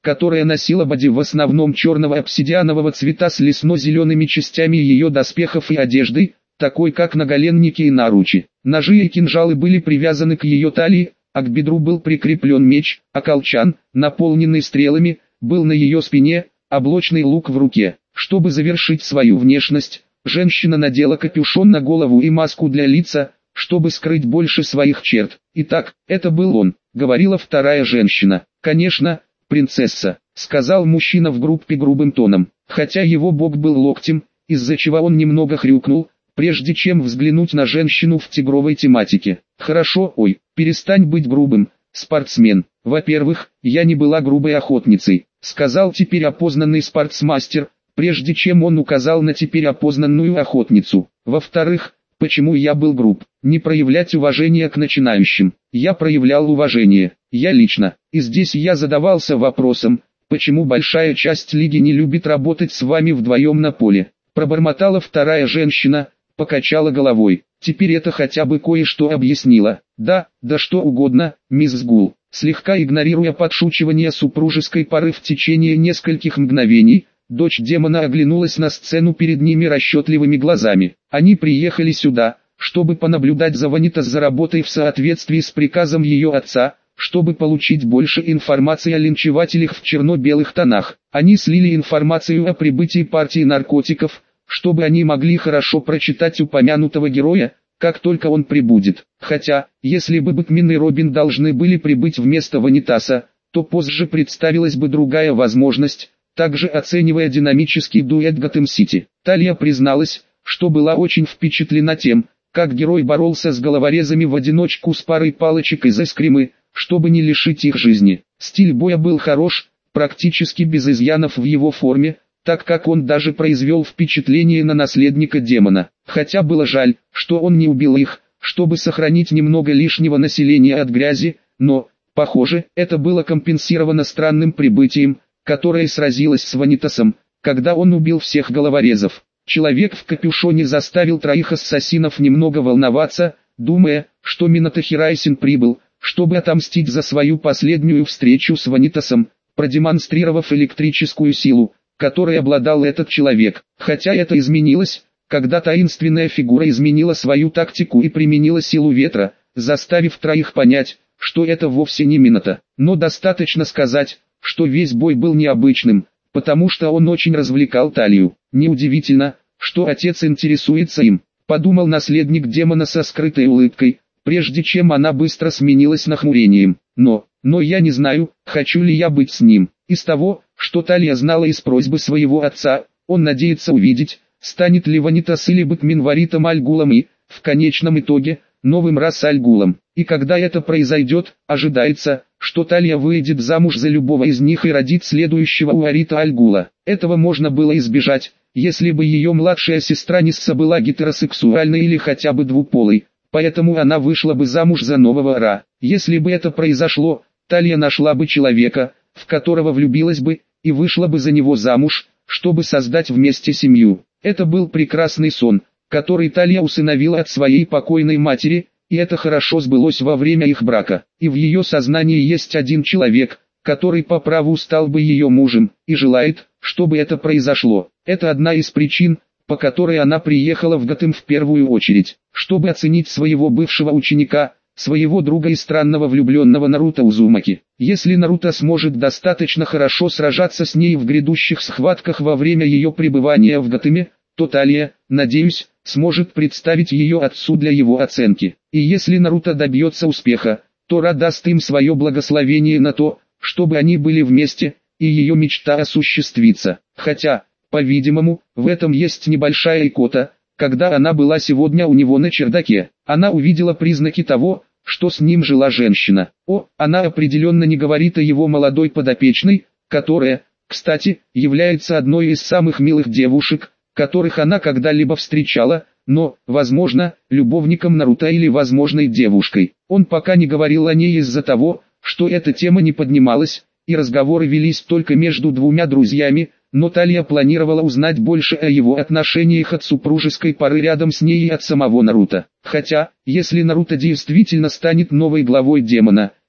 которая носила боди в основном черного обсидианового цвета с лесно-зелеными частями ее доспехов и одежды, такой как наголенники и наручи. Ножи и кинжалы были привязаны к ее талии, а к бедру был прикреплен меч, а колчан, наполненный стрелами, был на ее спине, а блочный лук в руке. Чтобы завершить свою внешность, женщина надела капюшон на голову и маску для лица, чтобы скрыть больше своих черт. «Итак, это был он», — говорила вторая женщина. «Конечно, принцесса», — сказал мужчина в группе грубым тоном, хотя его бок был локтем, из-за чего он немного хрюкнул, прежде чем взглянуть на женщину в тигровой тематике. «Хорошо, ой, перестань быть грубым, спортсмен. Во-первых, я не была грубой охотницей», — сказал теперь опознанный спортсмастер, прежде чем он указал на теперь опознанную охотницу. «Во-вторых, почему я был груб? Не проявлять уважение к начинающим. Я проявлял уважение, я лично. И здесь я задавался вопросом, почему большая часть лиги не любит работать с вами вдвоем на поле». Пробормотала вторая женщина, покачала головой. Теперь это хотя бы кое-что объяснило. «Да, да что угодно, мисс Гул». Слегка игнорируя подшучивание супружеской пары в течение нескольких мгновений, дочь демона оглянулась на сцену перед ними расчетливыми глазами. Они приехали сюда, чтобы понаблюдать за Ванитас за работой в соответствии с приказом ее отца, чтобы получить больше информации о линчевателях в черно-белых тонах. Они слили информацию о прибытии партии наркотиков, чтобы они могли хорошо прочитать упомянутого героя, как только он прибудет. Хотя, если бы Бэтмен и Робин должны были прибыть вместо Ванитаса, то позже представилась бы другая возможность, также оценивая динамический дуэт Готэм-Сити. Талия призналась, что была очень впечатлена тем, как герой боролся с головорезами в одиночку с парой палочек из эскримы, чтобы не лишить их жизни. Стиль боя был хорош, практически без изъянов в его форме, так как он даже произвел впечатление на наследника демона. Хотя было жаль, что он не убил их, чтобы сохранить немного лишнего населения от грязи, но, похоже, это было компенсировано странным прибытием, которое сразилось с Ванитасом, когда он убил всех головорезов. Человек в капюшоне заставил троих ассасинов немного волноваться, думая, что Минато Хирайсин прибыл, чтобы отомстить за свою последнюю встречу с Ванитасом, продемонстрировав электрическую силу, которой обладал этот человек. Хотя это изменилось, когда таинственная фигура изменила свою тактику и применила силу ветра, заставив троих понять, что это вовсе не Минато. Но достаточно сказать, что весь бой был необычным, потому что он очень развлекал Талию. Неудивительно, что отец интересуется им, подумал наследник демона со скрытой улыбкой, прежде чем она быстро сменилась нахмурением. Но, но я не знаю, хочу ли я быть с ним. Из того, что Талия знала из просьбы своего отца, он надеется увидеть, станет ли Ванитас или Бэтмен Варитом Аль-Гулом и, в конечном итоге, новым Рас Аль-Гулом. И когда это произойдет, ожидается, что Талия выйдет замуж за любого из них и родит следующего Уарита Аль-Гула. Этого можно было избежать, если бы ее младшая сестра Нисса была гетеросексуальной или хотя бы двуполой, поэтому она вышла бы замуж за нового Ра. Если бы это произошло, Талия нашла бы человека, в которого влюбилась бы, и вышла бы за него замуж, чтобы создать вместе семью. Это был прекрасный сон, который Талия усыновила от своей покойной матери, и это хорошо сбылось во время их брака. И в ее сознании есть один человек, который по праву стал бы ее мужем, и желает, чтобы это произошло. Это одна из причин, по которой она приехала в Готэм в первую очередь, чтобы оценить своего бывшего ученика, своего друга и странного влюбленного Наруто Узумаки. Если Наруто сможет достаточно хорошо сражаться с ней в грядущих схватках во время ее пребывания в Готэме, то Талия, надеюсь, сможет представить ее отцу для его оценки. И если Наруто добьется успеха, то Ра даст им свое благословение на то, чтобы они были вместе, и ее мечта осуществится. Хотя, по-видимому, в этом есть небольшая икота. Когда она была сегодня у него на чердаке, она увидела признаки того, что с ним жила женщина. О, она определенно не говорит о его молодой подопечной, которая, кстати, является одной из самых милых девушек, которых она когда-либо встречала, но, возможно, любовником Наруто или возможной девушкой. Он пока не говорил о ней из-за того, что эта тема не поднималась, и разговоры велись только между двумя друзьями, но Талия планировала узнать больше о его отношениях от супружеской пары рядом с ней и от самого Наруто. Хотя, если Наруто действительно станет новой главой демона,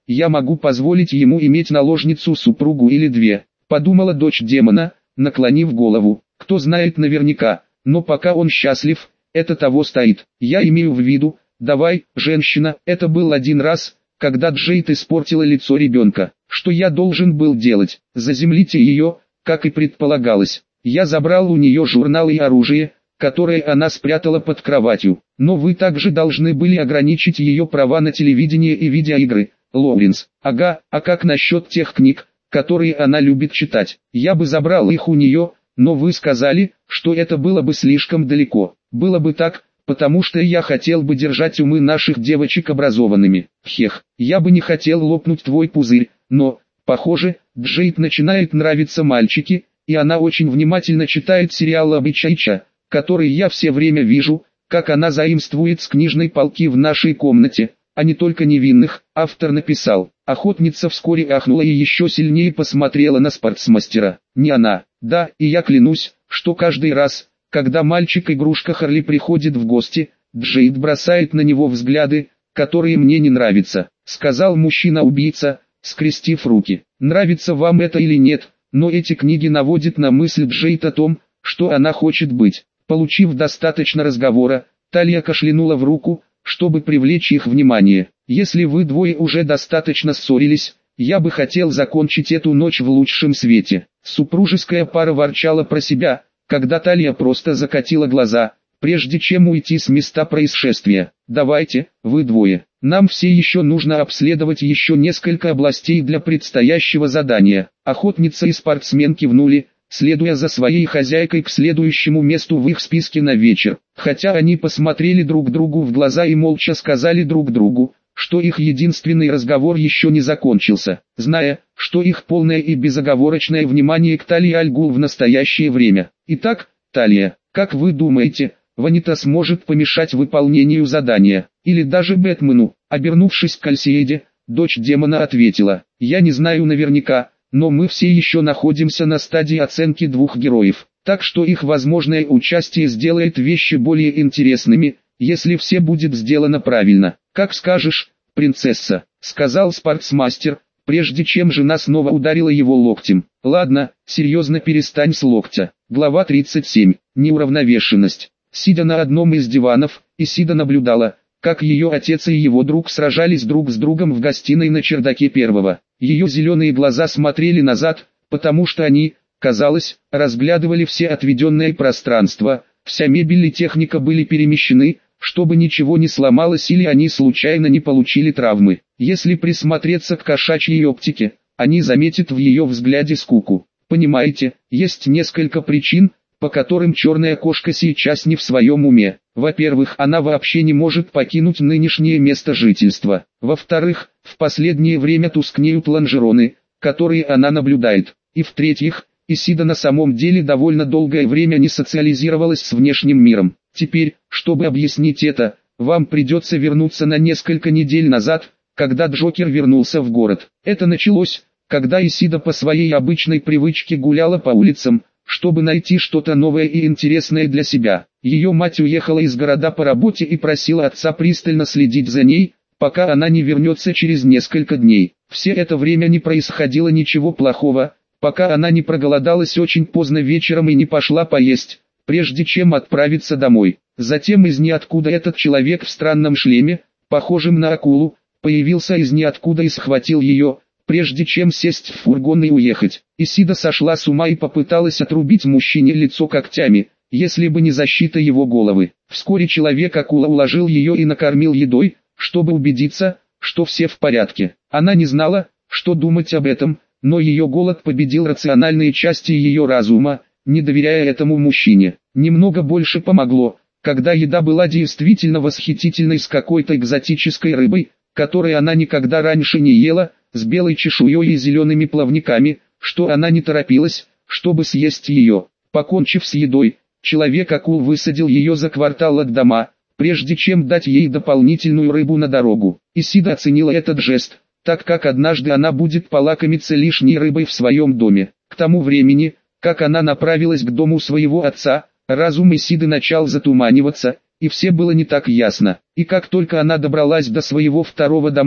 я могу позволить ему иметь наложницу, супругу или две, подумала дочь демона, наклонив голову. Кто знает наверняка, но пока он счастлив, это того стоит. Я имею в виду, давай, женщина, это был один раз, когда Джейд испортила лицо ребенка. Что я должен был делать? Заземлите ее, как и предполагалось. Я забрал у нее журналы и оружие, которое она спрятала под кроватью. Но вы также должны были ограничить ее права на телевидение и видеоигры, Лоуренс. Ага, а как насчет тех книг, которые она любит читать? Я бы забрал их у нее, но вы сказали, что это было бы слишком далеко. Было бы так, потому что я хотел бы держать умы наших девочек образованными. Хех, я бы не хотел лопнуть твой пузырь, но, похоже, Джейд начинает нравиться мальчики, и она очень внимательно читает сериал «Обычайча», который я все время вижу, как она заимствует с книжной полки в нашей комнате, а не только невинных, автор написал. Охотница вскоре ахнула и еще сильнее посмотрела на спортсмастера. Не она, да, и я клянусь, что каждый раз, когда мальчик-игрушка Харли приходит в гости, Джейд бросает на него взгляды, которые мне не нравятся, сказал мужчина-убийца, скрестив руки. Нравится вам это или нет, но эти книги наводят на мысль Джейд о том, что она хочет быть. Получив достаточно разговора, Талия кашлянула в руку, чтобы привлечь их внимание. Если вы двое уже достаточно ссорились, я бы хотел закончить эту ночь в лучшем свете. Супружеская пара ворчала про себя, когда Талия просто закатила глаза, прежде чем уйти с места происшествия. Давайте, вы двое. Нам все еще нужно обследовать еще несколько областей для предстоящего задания. Охотница и спортсмен кивнули, следуя за своей хозяйкой к следующему месту в их списке на вечер. Хотя они посмотрели друг другу в глаза и молча сказали друг другу, что их единственный разговор еще не закончился, зная, что их полное и безоговорочное внимание к Талии Аль-Гул в настоящее время. Итак, Талия, как вы думаете, Ванита сможет помешать выполнению задания, или даже Бэтмену? Обернувшись к Альсиэде, дочь демона ответила: я не знаю наверняка, но мы все еще находимся на стадии оценки двух героев, так что их возможное участие сделает вещи более интересными, если все будет сделано правильно. Как скажешь, принцесса, сказал спортсмастер, прежде чем жена снова ударила его локтем. Ладно, серьезно, перестань с локтя. Глава тридцать семь. Неуравновешенность. Сидя на одном из диванов, Исида наблюдала, как ее отец и его друг сражались друг с другом в гостиной на чердаке первого. Ее зеленые глаза смотрели назад, потому что они, казалось, разглядывали все отведенное пространство, вся мебель и техника были перемещены, чтобы ничего не сломалось или они случайно не получили травмы. Если присмотреться к кошачьей оптике, они заметят в ее взгляде скуку. Понимаете, есть несколько причин, по которым черная кошка сейчас не в своем уме. Во-первых, она вообще не может покинуть нынешнее место жительства. Во-вторых, в последнее время тускнеют лонжероны, которые она наблюдает. И в-третьих, Исида на самом деле довольно долгое время не социализировалась с внешним миром. Теперь, чтобы объяснить это, вам придется вернуться на несколько недель назад, когда Джокер вернулся в город. Это началось, когда Исида по своей обычной привычке гуляла по улицам, чтобы найти что-то новое и интересное для себя. Ее мать уехала из города по работе и просила отца пристально следить за ней, пока она не вернется через несколько дней. Все это время не происходило ничего плохого, пока она не проголодалась очень поздно вечером и не пошла поесть, прежде чем отправиться домой. Затем из ниоткуда этот человек в странном шлеме, похожем на акулу, появился из ниоткуда и схватил ее, прежде чем сесть в фургон и уехать. Исида сошла с ума и попыталась отрубить мужчине лицо когтями, если бы не защита его головы. Вскоре человек-акула уложил ее и накормил едой, чтобы убедиться, что все в порядке. Она не знала, что думать об этом, но ее голод победил рациональные части ее разума, не доверяя этому мужчине. Немного больше помогло, когда еда была действительно восхитительной с какой-то экзотической рыбой, которой она никогда раньше не ела, с белой чешуей и зелеными плавниками, что она не торопилась, чтобы съесть ее. Покончив с едой, человек-акул высадил ее за квартал от дома, прежде чем дать ей дополнительную рыбу на дорогу. Исида оценила этот жест, так как однажды она будет полакомиться лишней рыбой в своем доме. К тому времени, как она направилась к дому своего отца, разум Исиды начал затуманиваться, и все было не так ясно. И как только она добралась до своего второго дома,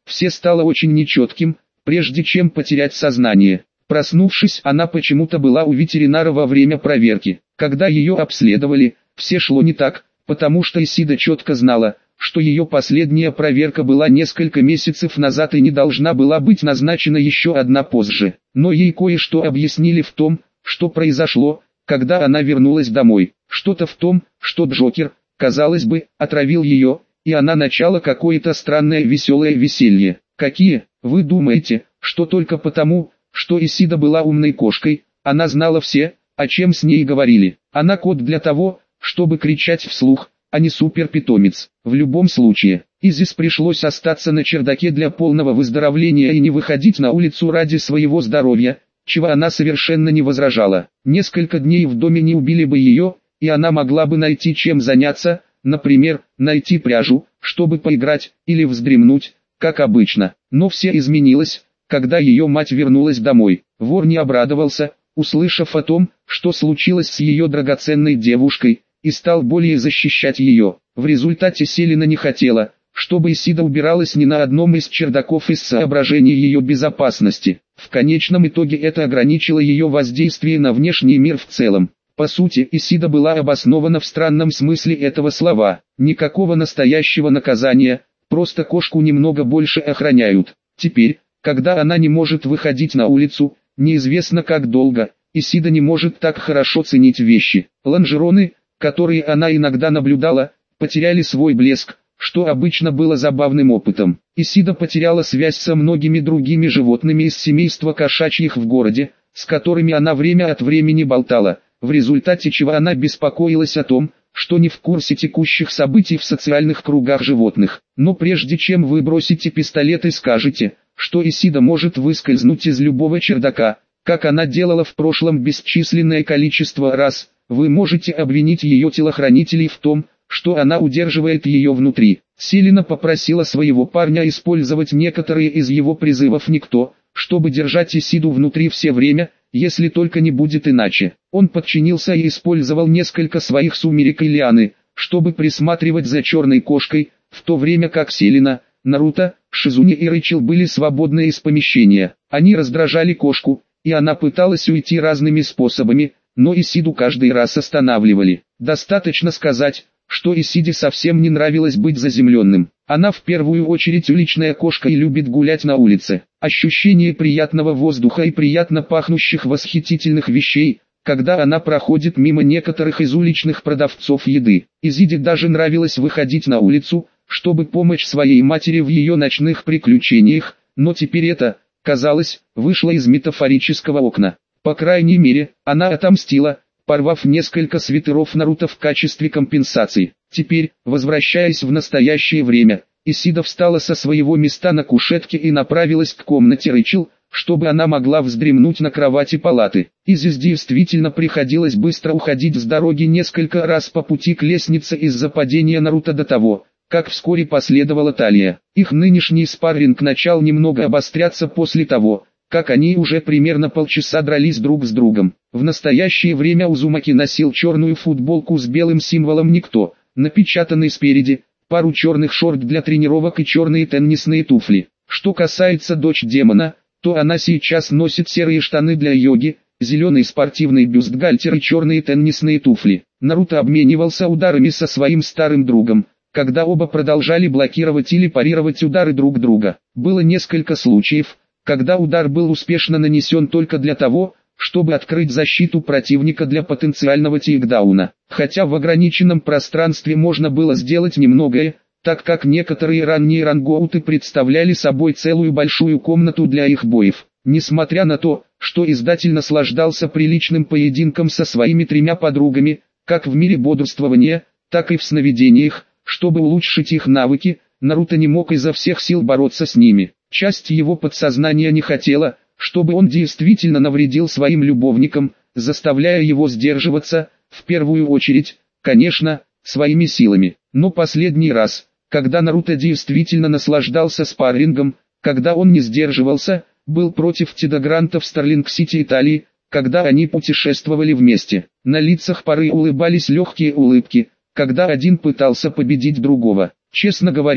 все стало очень нечетким, прежде чем потерять сознание. Проснувшись, она почему-то была у ветеринара во время проверки. Когда ее обследовали, все шло не так, потому что Исида четко знала, что ее последняя проверка была несколько месяцев назад и не должна была быть назначена еще одна позже. Но ей кое-что объяснили в том, что произошло, когда она вернулась домой. Что-то в том, что Джокер, казалось бы, отравил ее, и она начала какое-то странное веселое веселье. Какие, вы думаете, что только потому, что Исида была умной кошкой, она знала все, о чем с ней говорили. Она кот для того, чтобы кричать вслух, а не суперпитомец. В любом случае, Изис пришлось остаться на чердаке для полного выздоровления и не выходить на улицу ради своего здоровья, чего она совершенно не возражала. Несколько дней в доме не убили бы ее, и она могла бы найти чем заняться, например, найти пряжу, чтобы поиграть, или вздремнуть, как обычно. Но все изменилось, когда ее мать вернулась домой. Вор не обрадовался, услышав о том, что случилось с ее драгоценной девушкой, и стал более защищать ее. В результате Селина не хотела, чтобы Исида убиралась ни на одном из чердаков из соображений ее безопасности. В конечном итоге это ограничило ее воздействие на внешний мир в целом. По сути, Исида была обоснована в странном смысле этого слова. Никакого настоящего наказания, просто кошку немного больше охраняют. Теперь, когда она не может выходить на улицу, неизвестно как долго, Исида не может так хорошо ценить вещи. Лонжероны, которые она иногда наблюдала, потеряли свой блеск, что обычно было забавным опытом. Исида потеряла связь со многими другими животными из семейства кошачьих в городе, с которыми она время от времени болтала, в результате чего она беспокоилась о том, что не в курсе текущих событий в социальных кругах животных. Но прежде чем вы бросите пистолет и скажете, что Исида может выскользнуть из любого чердака, как она делала в прошлом бесчисленное количество раз, вы можете обвинить ее телохранителей в том, что она удерживает ее внутри. Селина попросила своего парня использовать некоторые из его призывов «Никто», чтобы держать Исиду внутри все время, если только не будет иначе. Он подчинился и использовал несколько своих сумерек и лианы, чтобы присматривать за черной кошкой, в то время как Селина, Наруто, Шизуне и Рэйчел были свободны из помещения. Они раздражали кошку, и она пыталась уйти разными способами, но Исиду каждый раз останавливали. Достаточно сказать, что Исиде совсем не нравилось быть заземленным. Она в первую очередь уличная кошка и любит гулять на улице. Ощущение приятного воздуха и приятно пахнущих восхитительных вещей, когда она проходит мимо некоторых из уличных продавцов еды. Изиде даже нравилось выходить на улицу, чтобы помочь своей матери в ее ночных приключениях, но теперь это, казалось, вышло из метафорического окна. По крайней мере, она отомстила, порвав несколько свитеров Наруто в качестве компенсации. Теперь, возвращаясь в настоящее время, Исида встала со своего места на кушетке и направилась к комнате Рэйчел, чтобы она могла вздремнуть на кровати палаты. Изис действительно приходилось быстро уходить с дороги несколько раз по пути к лестнице из-за падения Наруто до того, как вскоре последовала Талия. Их нынешний спарринг начал немного обостряться после того, как они уже примерно полчаса дрались друг с другом. В настоящее время Узумаки носил черную футболку с белым символом «Никто», напечатанный спереди, пару черных шорт для тренировок и черные теннисные туфли. Что касается дочь демона, то она сейчас носит серые штаны для йоги, зеленый спортивный бюстгальтер и черные теннисные туфли. Наруто обменивался ударами со своим старым другом, когда оба продолжали блокировать или парировать удары друг друга. Было несколько случаев, когда удар был успешно нанесен только для того, чтобы открыть защиту противника для потенциального тейкдауна. Хотя в ограниченном пространстве можно было сделать немногое, так как некоторые ранние рангоуты представляли собой целую большую комнату для их боев. Несмотря на то, что издатель наслаждался приличным поединком со своими тремя подругами, как в мире бодрствования, так и в сновидениях, чтобы улучшить их навыки, Наруто не мог изо всех сил бороться с ними. Часть его подсознания не хотела, чтобы он действительно навредил своим любовникам, заставляя его сдерживаться, в первую очередь, конечно, своими силами. Но последний раз, когда Наруто действительно наслаждался спаррингом, когда он не сдерживался, был против Теда Гранта в Старлинг-Сити Италии, когда они путешествовали вместе. На лицах пары улыбались легкие улыбки, когда один пытался победить другого. Честно говоря,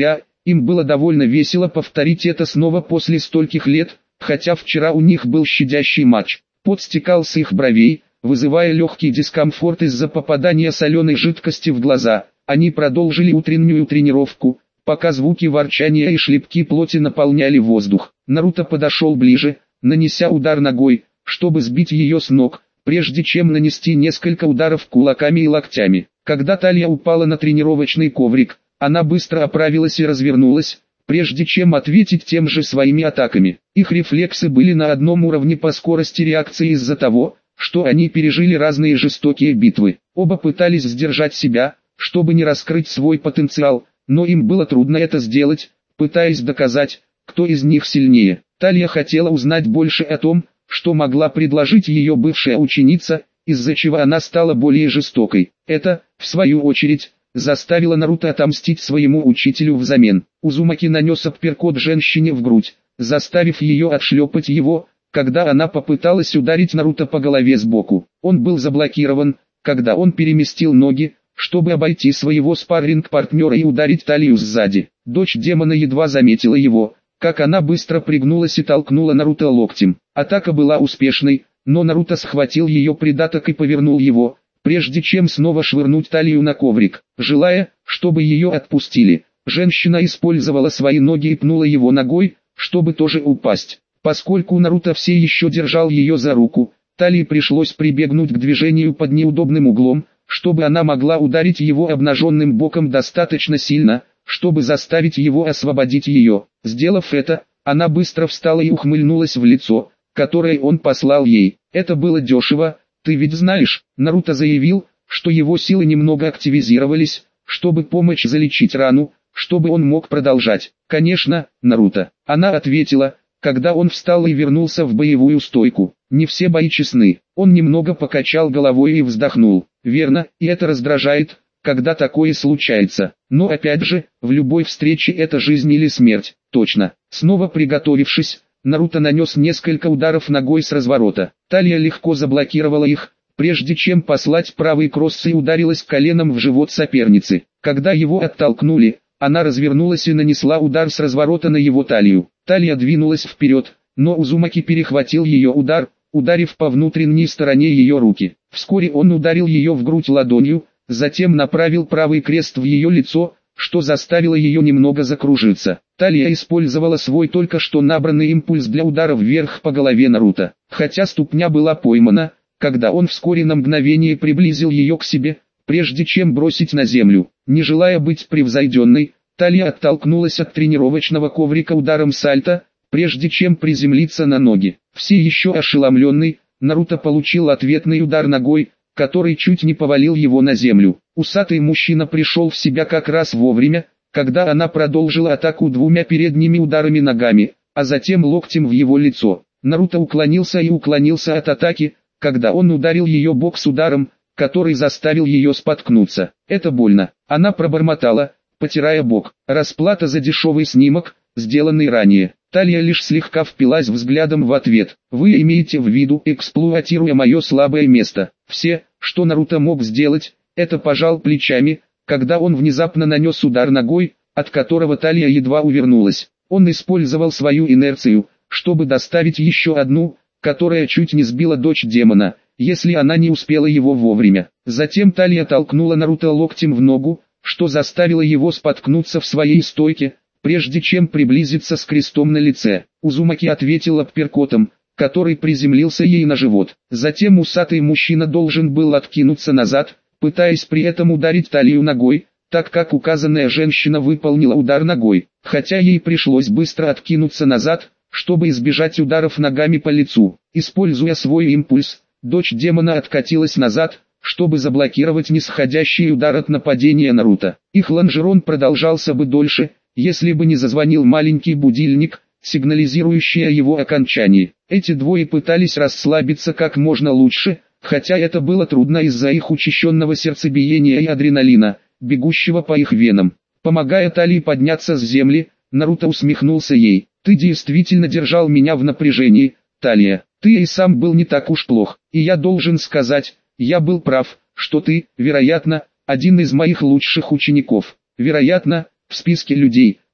Им было довольно весело повторить это снова после стольких лет, хотя вчера у них был щадящий матч. Пот стекал с их бровей, вызывая легкий дискомфорт из-за попадания соленой жидкости в глаза. Они продолжили утреннюю тренировку, пока звуки ворчания и шлепки плоти наполняли воздух. Наруто подошел ближе, нанеся удар ногой, чтобы сбить ее с ног, прежде чем нанести несколько ударов кулаками и локтями. Когда Талия упала на тренировочный коврик, она быстро оправилась и развернулась, прежде чем ответить тем же своими атаками. Их рефлексы были на одном уровне по скорости реакции из-за того, что они пережили разные жестокие битвы. Оба пытались сдержать себя, чтобы не раскрыть свой потенциал, но им было трудно это сделать, пытаясь доказать, кто из них сильнее. Талия хотела узнать больше о том, что могла предложить ее бывшая ученица, из-за чего она стала более жестокой. Это, в свою очередь, заставило Наруто отомстить своему учителю взамен. Узумаки нанес апперкот женщине в грудь, заставив ее отшлепать его, когда она попыталась ударить Наруто по голове сбоку. Он был заблокирован, когда он переместил ноги, чтобы обойти своего спарринг-партнера и ударить Талию сзади. Дочь демона едва заметила его, как она быстро пригнулась и толкнула Наруто локтем. Атака была успешной, но Наруто схватил ее придаток и повернул его, прежде чем снова швырнуть Талию на коврик. Желая, чтобы ее отпустили, женщина использовала свои ноги и пнула его ногой, чтобы тоже упасть. Поскольку Наруто все еще держал ее за руку, Талии пришлось прибегнуть к движению под неудобным углом, чтобы она могла ударить его обнаженным боком достаточно сильно, чтобы заставить его освободить ее. Сделав это, она быстро встала и ухмыльнулась в лицо, которое он послал ей. Это было дешево, ты ведь знаешь. Наруто заявил, что его силы немного активизировались, чтобы помочь залечить рану, чтобы он мог продолжать. Конечно, Наруто. Она ответила, когда он встал и вернулся в боевую стойку. Не все бои честны. Он немного покачал головой и вздохнул. Верно, и это раздражает, когда такое случается. Но опять же, в любой встрече это жизнь или смерть. Точно. Снова приготовившись, Наруто нанес несколько ударов ногой с разворота. Талия легко заблокировала их, прежде чем послать правый кросс и ударилась коленом в живот соперницы. Когда его оттолкнули, она развернулась и нанесла удар с разворота на его талию. Талия двинулась вперед, но Узумаки перехватил ее удар, ударив по внутренней стороне ее руки. Вскоре он ударил ее в грудь ладонью, затем направил правый крест в ее лицо, что заставило ее немного закружиться. Талия использовала свой только что набранный импульс для удара вверх по голове Наруто. Хотя ступня была поймана, когда он вскоре на мгновение приблизил ее к себе, прежде чем бросить на землю. Не желая быть превзойденной, Талия оттолкнулась от тренировочного коврика ударом сальто, прежде чем приземлиться на ноги. Все еще ошеломленный, Наруто получил ответный удар ногой, который чуть не повалил его на землю. Усатый мужчина пришел в себя как раз вовремя, когда она продолжила атаку двумя передними ударами ногами, а затем локтем в его лицо. Наруто уклонился и уклонился от атаки, когда он ударил ее бок с ударом, который заставил ее споткнуться. Это больно. Она пробормотала, потирая бок. Расплата за дешевый снимок, сделанный ранее. Талия лишь слегка впилась взглядом в ответ. Вы имеете в виду, эксплуатируя мое слабое место. Все, что Наруто мог сделать, это пожал плечами, когда он внезапно нанес удар ногой, от которого Талия едва увернулась. Он использовал свою инерцию, чтобы доставить еще одну, которая чуть не сбила дочь демона, если она не успела его вовремя. Затем Талия толкнула Наруто локтем в ногу, что заставило его споткнуться в своей стойке, прежде чем приблизиться с крестом на лице. Узумаки ответил апперкотом, который приземлился ей на живот. Затем усатый мужчина должен был откинуться назад, пытаясь при этом ударить Талию ногой, так как указанная женщина выполнила удар ногой, хотя ей пришлось быстро откинуться назад, чтобы избежать ударов ногами по лицу. Используя свой импульс, дочь демона откатилась назад, чтобы заблокировать нисходящий удар от нападения Наруто. Их лонжерон продолжался бы дольше, если бы не зазвонил маленький будильник, сигнализирующий о его окончании. Эти двое пытались расслабиться как можно лучше, хотя это было трудно из-за их учащенного сердцебиения и адреналина, бегущего по их венам. Помогая Талии подняться с земли, Наруто усмехнулся ей. «Ты действительно держал меня в напряжении, Талия. Ты и сам был не так уж плох, и я должен сказать, я был прав, что ты, вероятно, один из моих лучших учеников. Вероятно, в списке людей,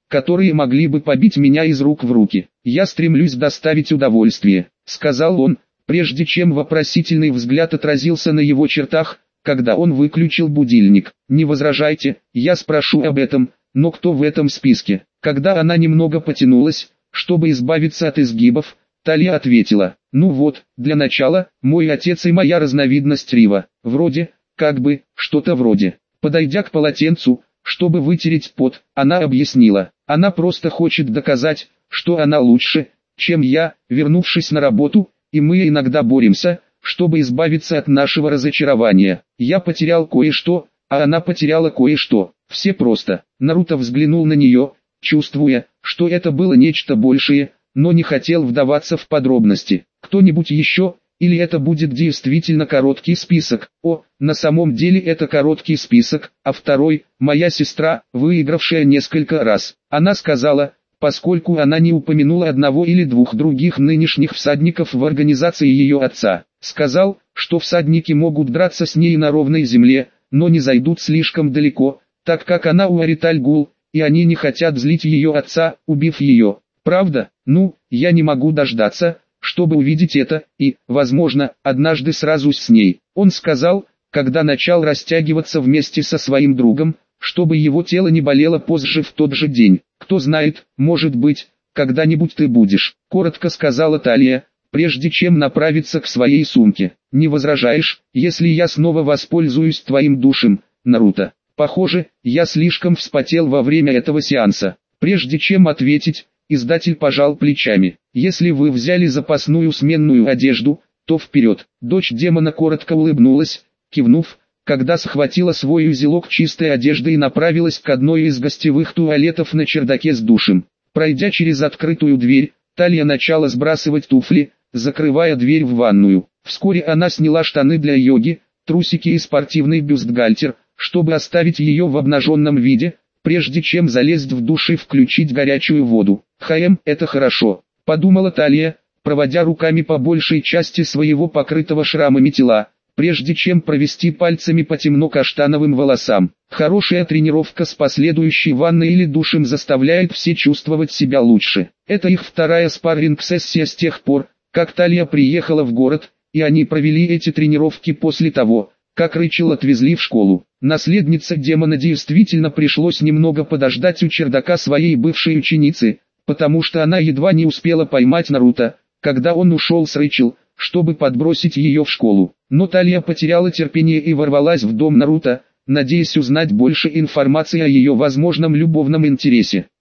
которые могли бы побить меня из рук в руки. Я стремлюсь доставить удовольствие, сказал он, прежде чем вопросительный взгляд отразился на его чертах, когда он выключил будильник. Не возражайте, я спрошу об этом, но кто в этом списке? Когда она немного потянулась, чтобы избавиться от изгибов, Талия ответила: ну вот, для начала, мой отец и моя разновидность Рива. Вроде, как бы, что-то вроде. Подойдя к полотенцу, чтобы вытереть пот, она объяснила: она просто хочет доказать, что она лучше, чем я, вернувшись на работу, и мы иногда боремся, чтобы избавиться от нашего разочарования. Я потерял кое-что, а она потеряла кое-что. Все просто. Наруто взглянул на нее, чувствуя, что это было нечто большее, но не хотел вдаваться в подробности. Кто-нибудь еще, или это будет действительно короткий список? О, на самом деле это короткий список, а второй, моя сестра, выигравшая несколько раз. Она сказала, поскольку она не упомянула одного или двух других нынешних всадников в организации ее отца. Сказал, что всадники могут драться с ней на ровной земле, но не зайдут слишком далеко, так как она Уариталь-Гул, и они не хотят злить ее отца, убив ее. Правда? Ну, я не могу дождаться, чтобы увидеть это, и, возможно, однажды сразу с ней. Он сказал, когда начал растягиваться вместе со своим другом, чтобы его тело не болело позже в тот же день. Кто знает, может быть, когда-нибудь ты будешь, коротко сказала Талия, прежде чем направиться к своей сумке. Не возражаешь, если я снова воспользуюсь твоим душем, Наруто? Похоже, я слишком вспотел во время этого сеанса. Прежде чем ответить, издатель пожал плечами. Если вы взяли запасную сменную одежду, то вперед. Дочь демона коротко улыбнулась, кивнув, когда схватила свой узелок чистой одежды и направилась к одной из гостевых туалетов на чердаке с душем. Пройдя через открытую дверь, Талия начала сбрасывать туфли, закрывая дверь в ванную. Вскоре она сняла штаны для йоги, трусики и спортивный бюстгальтер, чтобы оставить ее в обнаженном виде, прежде чем залезть в душ и включить горячую воду. «Хм, это хорошо», — подумала Талия, проводя руками по большей части своего покрытого шрамами тела, прежде чем провести пальцами по темно-каштановым волосам. Хорошая тренировка с последующей ванной или душем заставляет все чувствовать себя лучше. Это их вторая спарринг-сессия с тех пор, как Талия приехала в город, и они провели эти тренировки после того, как Рэйчел отвезли в школу. Наследница демона действительно пришлось немного подождать у чердака своей бывшей ученицы, потому что она едва не успела поймать Наруто, когда он ушел с Рэйчел, чтобы подбросить ее в школу. Но Талия потеряла терпение и ворвалась в дом Наруто, надеясь узнать больше информации о ее возможном любовном интересе.